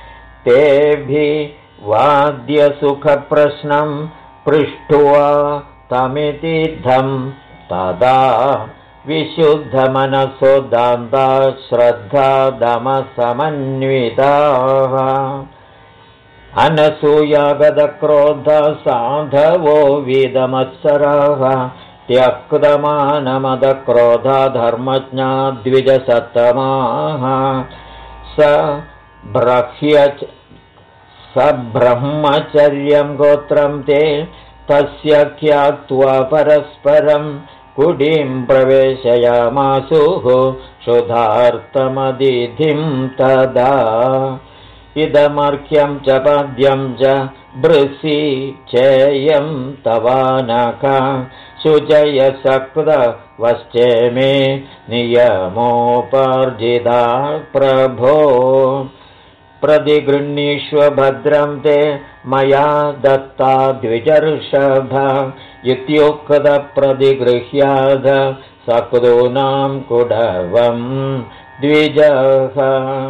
तेभिवाद्यसुखप्रश्नं पृष्ट्वा तमितिद्धं तदा विशुद्धमनसो दान्ता श्रद्धा दमसमन्विताः अनसूयागतक्रोधा साधवो विदमत्सराः त्यक्तमानमदक्रोधा धर्मज्ञा द्विजसत्तमाः स ब्रह्मचर्यं गोत्रं ते तस्य ख्यात्वा परस्परं कुडीं प्रवेशयामासुः क्षुधार्तमदिधिं तदा इदमर्घ्यं च पद्यं च बृसि चेयं तवानक शुचय सक्तवश्चे मे नियमोपर्जिता प्रभो प्रतिगृह्णीष्व भद्रं ते मया दत्ता द्विजर्षभ इत्युक्तप्रतिगृह्याद सक्तूनां कुडवं द्विजः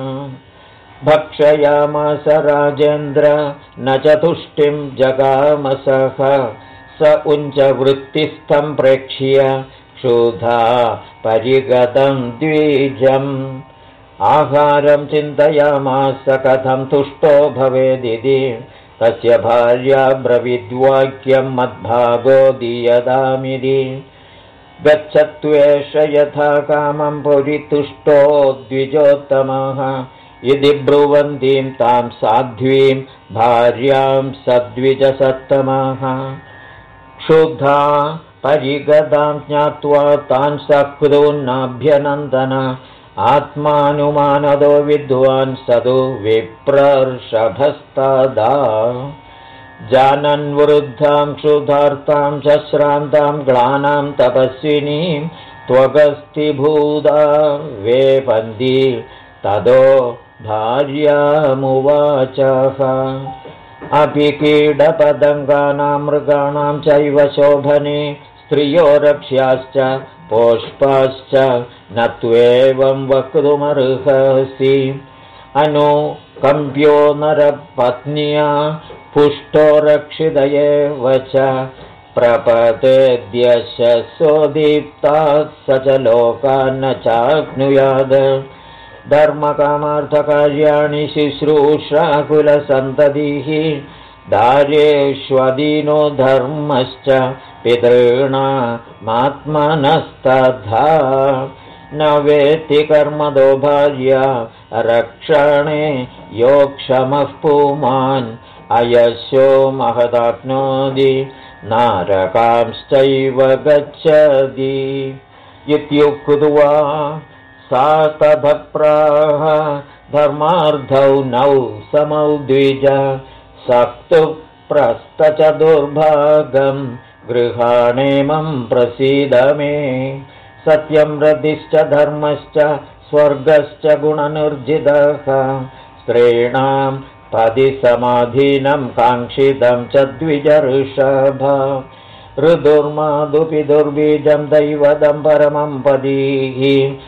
भक्षयामास राजेन्द्र न च तुष्टिं जगामसः स उञ्चवृत्तिस्थं प्रेक्ष्य क्षुधा परिगतं द्विजम् आहारं चिन्तयामास कथं तुष्टो भवेदिति तस्य भार्या ब्रवीद्वाक्यं मद्भागो दीयतामिति गच्छत्वेष यथा कामं परितुष्टो द्विजोत्तमः इति ब्रुवन्तीं तां साध्वीं भार्यां सद्विजसत्तमः क्षुधा परिगतां ज्ञात्वा तान् सक्तून्नभ्यनन्दन आत्मानुमानदो विद्वान् सदु विप्रर्षभस्तदा जानन् वृद्धां क्षुधार्तां च श्रान्तां ग्लानां तपस्विनीं त्वगस्तिभूता वेपन्ति तदो भार्यामुवाचः अपि कीडपतङ्गानां मृगाणां चैव शोभने स्त्रियो रक्ष्याश्च पोष्पाश्च न त्वेवं वक्तुमर्हसि अनुकम्प्यो नरपत्न्या पुष्टो रक्षित एव च प्रपतेद्यशसोदीप्तात् स च लोकान् न चाप्नुयात् धर्मकामार्थकार्याणि शुश्रूषाकुलसन्ततिः दार्येष्वदीनो धर्मश्च पितॄणामात्मनस्तथा न वेत्ति कर्मदो भार्या रक्षणे योक्षमः पुमान् अयशो महदाप्नोति नारकांश्चैव गच्छति इत्युक्त्वा सा ततप्राह धर्मार्धौ नौ समौ द्विज सक्तुप्रस्थचतुर्भागं गृहाणेमं प्रसीद मे सत्यं रतिश्च धर्मश्च स्वर्गश्च गुणनिर्जितः स्त्रीणां पदि समाधीनं काङ्क्षितं च द्विजऋषभ ऋदुर्मादुपि दुर्बीजं दैवदं परमं पदीः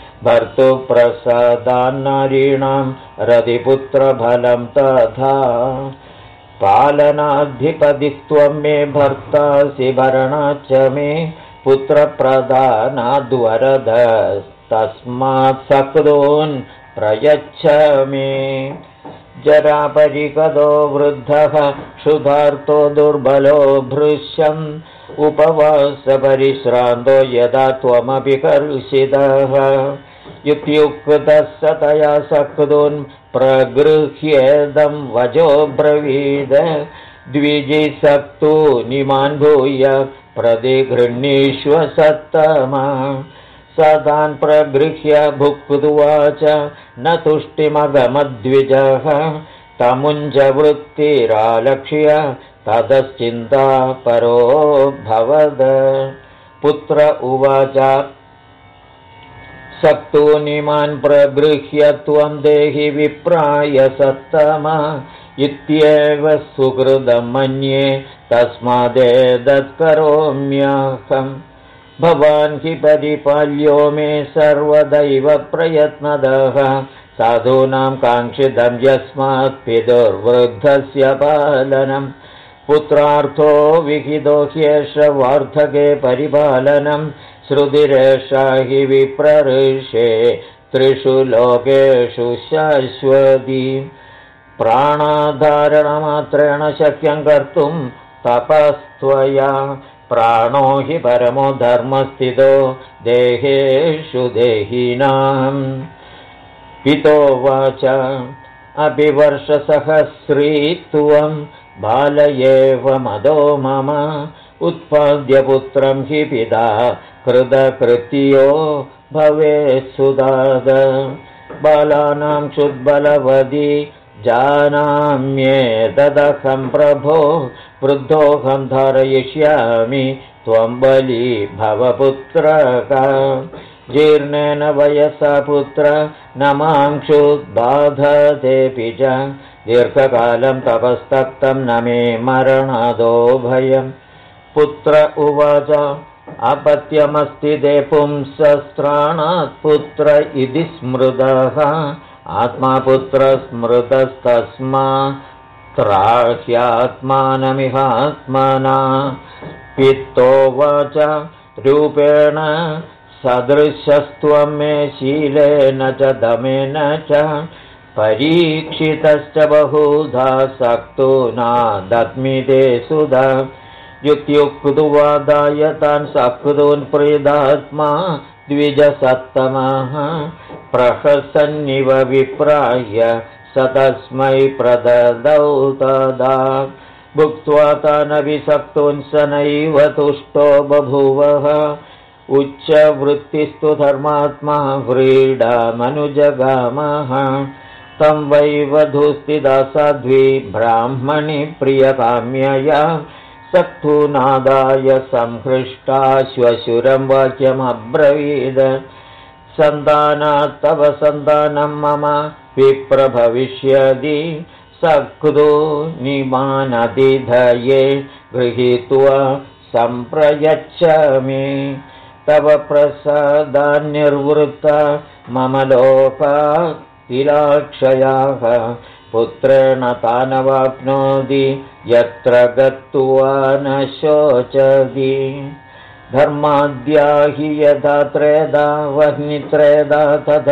भर्तुप्रसादान्नारीणां रतिपुत्रफलं तथा पालनाधिपतिस्त्वं मे भर्तासि भरणाच्च मे पुत्रप्रदानाद्वरदस्तस्मात् सक्तून् प्रयच्छ मे जरापरिकदो वृद्धः क्षुधार्तो दुर्बलो भृश्यम् उपवासपरिश्रान्तो यदा त्वमपि कर्षितः इत्युक्तः स तया सक्तून् प्रगृह्येदं वचो ब्रवीद द्विजिसक्तूनिमान् भूय प्रतिगृह्णीष्व सत्तमा स तान् प्रगृह्य भुक्त्वा च न तुष्टिमगमद्विजः तमुञ्च वृत्तिरालक्ष्य ततश्चिन्ता परो भवद पुत्र उवाच सक्तूनिमान् प्रगृह्य त्वं देहि विप्राय सत्तमा इत्येव सुकृतं मन्ये तस्मादेतत्करोम्यहम् भवान् हि परिपाल्यो मे सर्वदैव प्रयत्नदः साधूनां काङ्क्षितं यस्मात् पितुर्वृद्धस्य पालनं पुत्रार्थो विहितो ह्येष वार्धके परिपालनं श्रुतिरेषा हि विप्रऋषे त्रिषु लोकेषु शाश्वती प्राणाधारणमात्रेण शक्यं कर्तुं तपस्त्वया प्राणो हि परमो धर्मस्थितो देहेषु देहिनाम् पितोवाच अपि वर्षसहस्रीत्वं बाल एव मदो मम उत्पाद्य पुत्रं हि पिता कृतकृत्यो भवेत् सुदाद बालानां क्षुद्बलवदी जानाम्येतदहं प्रभो वृद्धोऽहं धारयिष्यामि त्वं बली भवपुत्रक जीर्णेन वयसा पुत्र न मां क्षुद्बाधतेऽपि च दीर्घकालं तपस्तप्तं न मे मरणादो भयं पुत्र उवाच अपत्यमस्ति ते पुंसस्त्राणात् पुत्र इति स्मृतः आत्मा पुत्र स्मृतस्तस्मात्त्राह्यात्मानमिहात्मना पित्तोवाच रूपेण सदृशस्त्वं मे शीलेन च दमेन च परीक्षितश्च बहुधा सक्तूना दद्मि ते सुधा युत्युक्त्वा दायतान् सक्तून् प्रीदात्मा द्विजसत्तमः प्रहसन्निव विप्राह्य स तस्मै प्रददौ तदा भुक्त्वा तानपि सक्तून् स नैव तुष्टो बभूवः उच्चवृत्तिस्तु धर्मात्मा व्रीडामनुजगामः तं वै वधूस्थिता साध्वी ब्राह्मणि प्रियकाम्यया सक्तूनादाय संहृष्टा श्वशुरं वाक्यमब्रवीद सन्तानात् तव सन्तानं मम विप्रभविष्यति सक्तूनिमानतिधये गृहीत्वा सम्प्रयच्छामि तव प्रसादान्निर्वृत्ता मम लोका किलाक्षयाः पुत्रेण तानवाप्नोति यत्र गत्वा न शोचति धर्माद्या हि यथा त्रेधा वह्नित्रेधा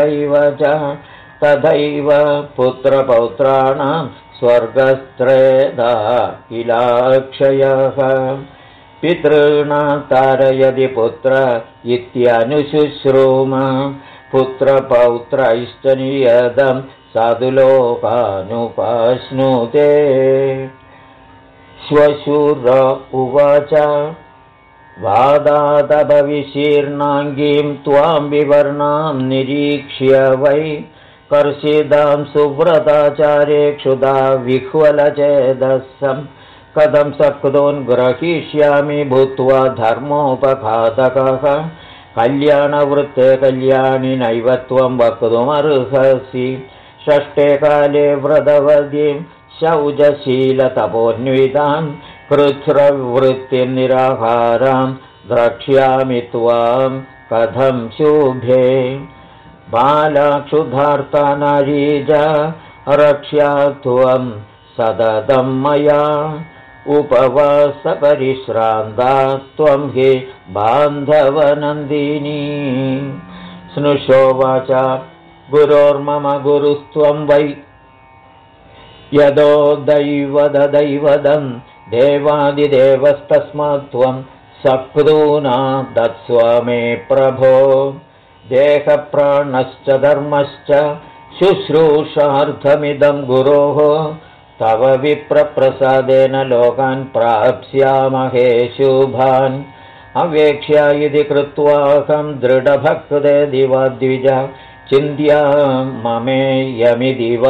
तथैव पुत्रपौत्राणां स्वर्गस्त्रेधा किलाक्षयः पितॄणां तारयति पुत्र इत्यनुशुश्रूम पुत्रपौत्रैश्च नियतं साधुलोकानुपाश्नुते श्वशुर उवाच वादादभविशीर्णाङ्गीं त्वां विवर्णां निरीक्ष्य वै कर्षिदां सुव्रताचार्ये क्षुधा विह्वलचेदसं कथं सकृदोन् ग्रहीष्यामि भूत्वा धर्मोपघातकः कल्याणवृत्ते कल्याणि नैव त्वं वक्तुमर्हसि षष्ठे काले व्रतवतीं शौचशीलतपोन्वितां कृच्छ्रवृत्तिं निराहारां द्रक्ष्यामि त्वां कथं शुभे बालाक्षुधार्ता नारीजा रक्ष्या त्वं सततं मया उपवासपरिश्रान्ता त्वं हि बान्धवनन्दिनी स्नुषोवाच गुरोर्मम गुरुस्त्वं वै यदो दैवददैवदं देवादिदेवस्तस्मात् त्वं सकृदूना दत्स्व मे प्रभो देहप्राणश्च धर्मश्च शुश्रूषार्थमिदं गुरोः तव विप्रप्रसादेन लोकान् प्राप्स्यामहे शुभान् अवेक्ष्य इति कृत्वाहं दृढभक्ते दिवाद्विज चिन्त्याममेयमिति वा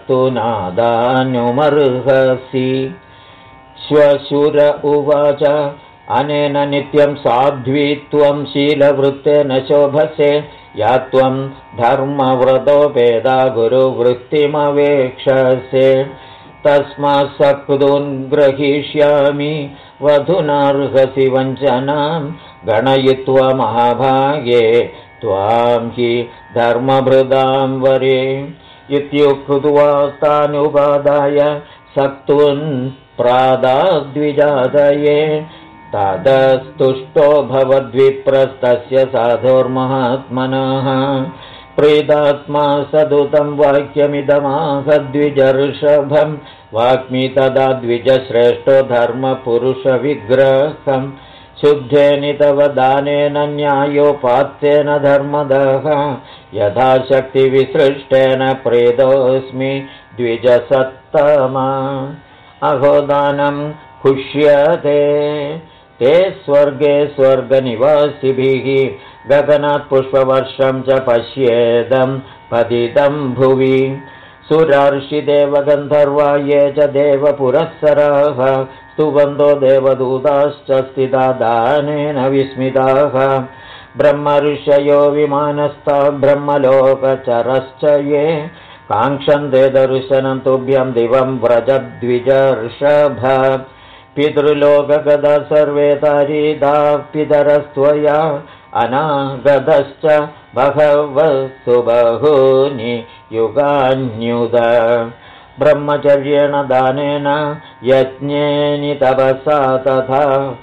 सक्तुनादानुमर्हसि श्वशुर उवाच अनेन नित्यं साध्वीत्वं शीलवृत्तेन शोभसे या त्वं धर्मव्रतोपेदा गुरुवृत्तिमवेक्षसे तस्मात् सकृदून् ग्रहीष्यामि वधुनार्हसि वञ्चनां गणयित्वा महाभागे त्वां हि धर्मभृदां वरे इत्युक्त्वा तानुपादाय सक्तून् प्रादाद्विजातये तदस्तुष्टो भवद्विप्रस्तस्य साधोर्महात्मनः प्रीतात्मा सदुतं वाक्यमिदमाहद्विजर्षभं वाग्मी तदा द्विजश्रेष्ठो धर्मपुरुषविग्रहं शुद्धेन तव दानेन न्यायोपात्तेन धर्मदः यथाशक्तिविसृष्टेन प्रेतोऽस्मि द्विजसत्तमा अहोदानं खुष्यते ते स्वर्गे स्वर्गनिवासिभिः गगनात् पुष्पवर्षं च पश्येदं पतितं भुवि सुरार्षिदेवगन्धर्वा ये च देवपुरःसराः स्तुवन्तो देवदूताश्च स्थिता दानेन विस्मिताः ब्रह्मऋषयो विमानस्था ब्रह्मलोकचरश्च ये काङ्क्षन्ते दर्शनं तुभ्यं दिवं व्रजद्विजर्षभ पितृलोकगदा सर्वे तारिता पितरस्त्वया अनागतश्च बहवस्तु बहूनि युगान्युद ब्रह्मचर्येण दानेन यज्ञेन तपसा तथा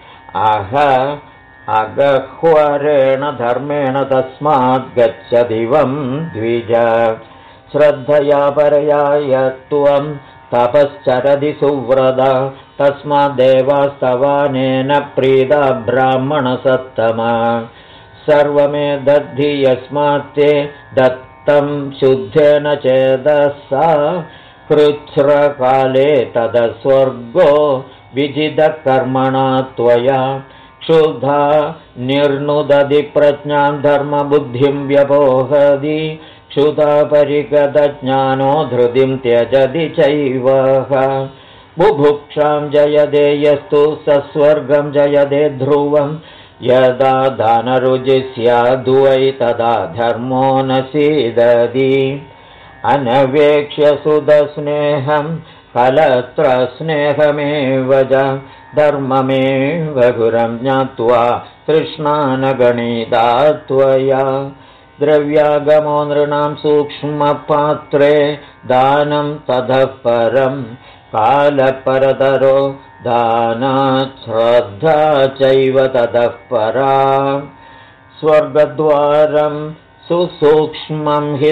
अगह्वरेण धर्मेण तस्मात् गच्छ दिवं द्विज श्रद्धया परया यत्त्वं तपश्चरति सुव्रत तस्माद्देवास्तवानेन प्रीता ब्राह्मणसत्तमा सर्वमे दद्धि यस्मात् ते दत्तं शुद्धेन चेदसा कृच्छ्रकाले तदस्वर्गो विजितकर्मणा त्वया क्षुधा निर्नुदति प्रज्ञां धर्मबुद्धिं व्यपोहति क्षुधा परिगतज्ञानो धृतिं त्यजति चैव बुभुक्षां जयदे यस्तु सस्वर्गं जयदे ध्रुवं यदा दानरुचिस्याद्वै तदा धर्मो न सीदति अनवेक्ष्य सुदस्नेहं कलत्रस्नेहमेव च धर्ममेव गुरं ज्ञात्वा तृष्णानगणिता त्वया द्रव्यागमो नृणां सूक्ष्मपात्रे दानं ततः परं कालपरतरो दानात् श्रद्धा चैव ततः परा स्वर्गद्वारं सुसूक्ष्मं हि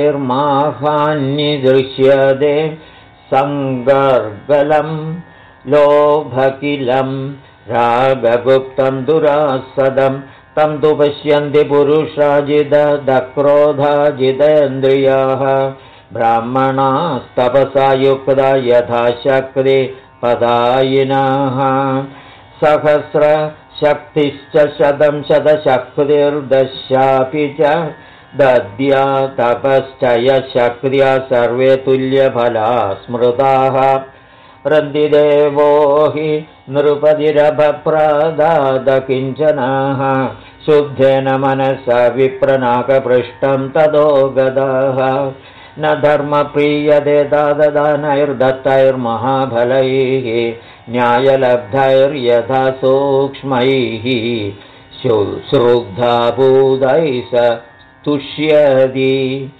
नरैर्माहान्निदृश्यते सङ्गर्गलं लोभकिलं रागगुप्तं दुरासदं तं तु पश्यन्ति पुरुषाजिदक्रोधाजितेन्द्रियाः ब्राह्मणास्तपसा युक्ता यथाशक्ति पदायिनाः सहस्रशक्तिश्च शतं शतशक्तिर्दशापि च दद्या तपश्चयशक्त्या सर्वे तुल्यफला स्मृताः रन्दिदेवो हि नृपतिरभप्रदादकिञ्चनाः शुद्धेन मनसा विप्रनाकपृष्ठं ततो गदाः न धर्मप्रीयते दाददानैर्दत्तैर्महाफलैः न्यायलब्धैर्यथा सूक्ष्मैः शुश्रुग्धाभूतैः स तुष्यति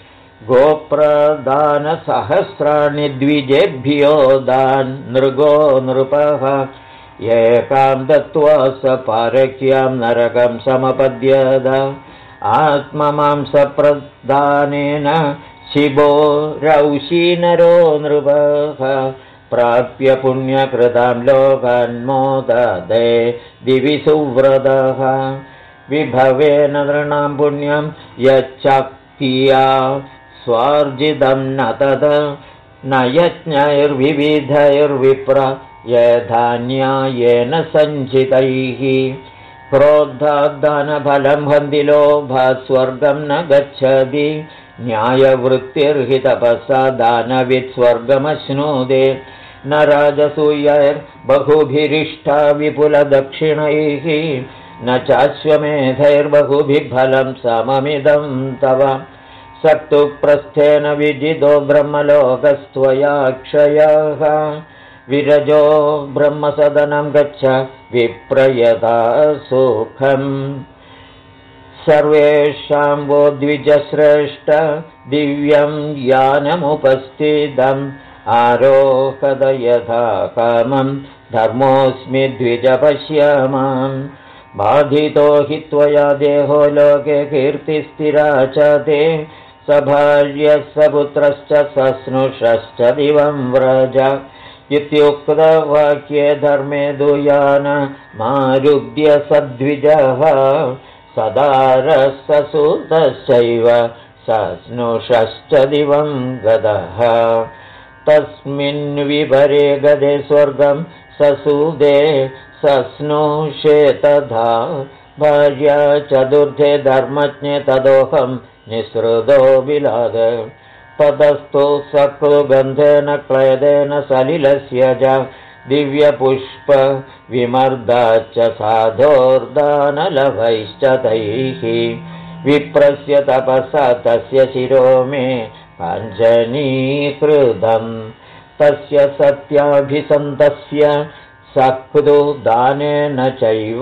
गोप्रदानसहस्राणि द्विजेभ्यो दान् नृगो नृपः एकां दत्त्वा स पारक्यां नरकं समपद्यत आत्ममांसप्रदानेन शिवो रौषीनरो नृपः प्राप्य पुण्यकृतां लोकान्मोदते दिवि सुव्रतः विभवेन नृणां पुण्यं यच्चक्तिया स्वार्जितं न तद न यज्ञैर्विविधैर्विप्र यथान्यायेन सञ्चितैः क्रोधाद्दानफलं हन्ति लोभात् स्वर्गं न गच्छति न्यायवृत्तिर्हि तपसा दानवित् स्वर्गमश्नुते न राजसूयैर्बहुभिरिष्टा विपुलदक्षिणैः न चाश्वमेधैर्बहुभिः फलं सममिदं तव सक्तुप्रस्थेन विजितो ब्रह्मलोकस्त्वया क्षयः विरजो ब्रह्मसदनं गच्छ विप्रयता सुखम् सर्वेषां वो द्विजश्रेष्ठ दिव्यं यानमुपस्थितम् आरोहद यथा कामं धर्मोऽस्मि द्विज पश्य मां बाधितो हि त्वया देहो लोके कीर्तिस्थिरा च ते सभार्यः सपुत्रश्च सस्नुषश्च दिवं व्रज इत्युक्तवाक्ये धर्मे दुयान मारुद्य सद्विजः सदारः ससुतश्चैव सस्नुषश्च दिवं गतः तस्मिन् विपरे गदे स्वर्गं ससूदे सस्नुषे तथा भार्या चतुर्थे धर्मज्ञे तदोहं निःसृतो विलाद ततस्तु सकृगन्धेन क्लयदेन सलिलस्य च दिव्यपुष्पविमर्दाच्च साधोर्दानलभैश्च तैः विप्रस्य तपसा तस्य शिरो मे काञ्चनीकृतम् तस्य सत्याभिसन्तस्य सकृदानेन चैव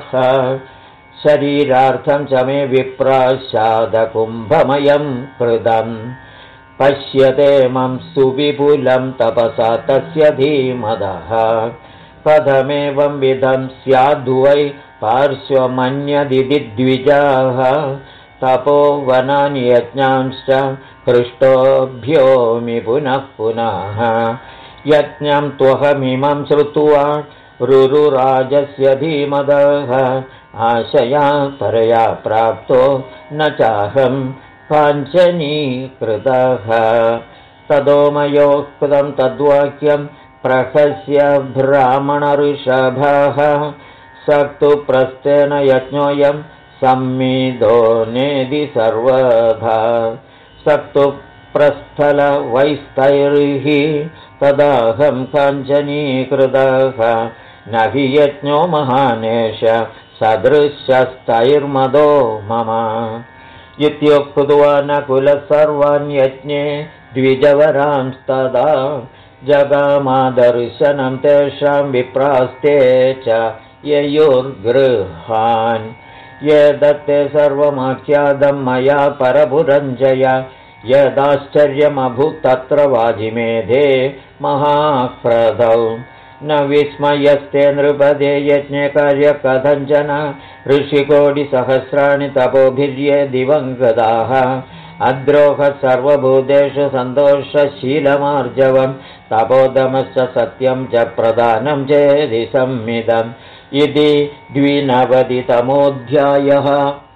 शरीरार्थं च मे विप्राशादकुम्भमयं कृतम् पश्यते मम सुविपुलं तपसा तस्य धीमदः कथमेवं विधं स्याद्वै पार्श्वमन्यदिति द्विजाः तपोवनानि यज्ञांश्च हृष्टोभ्योमि पुनः पुनः यज्ञं त्वहमिमं श्रुत्वा रुरुराजस्य धीमदः आशया परया प्राप्तो न चाहं काञ्चनीकृतः ततो मयोक्तं तद्वाक्यं प्रहस्य ब्राह्मणऋषभः सक्तुप्रस्थेन यज्ञोऽयं सम्मिदो नेदि सर्वधा सक्तुप्रस्थलवैस्तैर्हि तदाहं काञ्चनीकृतः न हि यज्ञो महानेश सदृशस्तैर्मदो मम इत्युक्त्वा नकुलः सर्वान् यज्ञे द्विजवरांस्तदा जगामादर्शनं तेषां विप्रास्ते च ययुर्गृहान् ये दत्ते सर्वमाख्यातं मया परपुरञ्जय यदाश्चर्यमभूत् तत्र वाजिमेधे महाप्रदौ न विस्मयस्ते नृपदे यज्ञे कार्य कथञ्चन ऋषिकोटिसहस्राणि तपोभिर्ये दिवङ्गताः अद्रोह सर्वभूतेषु सन्तोषशीलमार्जवं तपोदमश्च सत्यं च प्रदानं चेदि संमिदम् इति 92तमोऽध्यायः।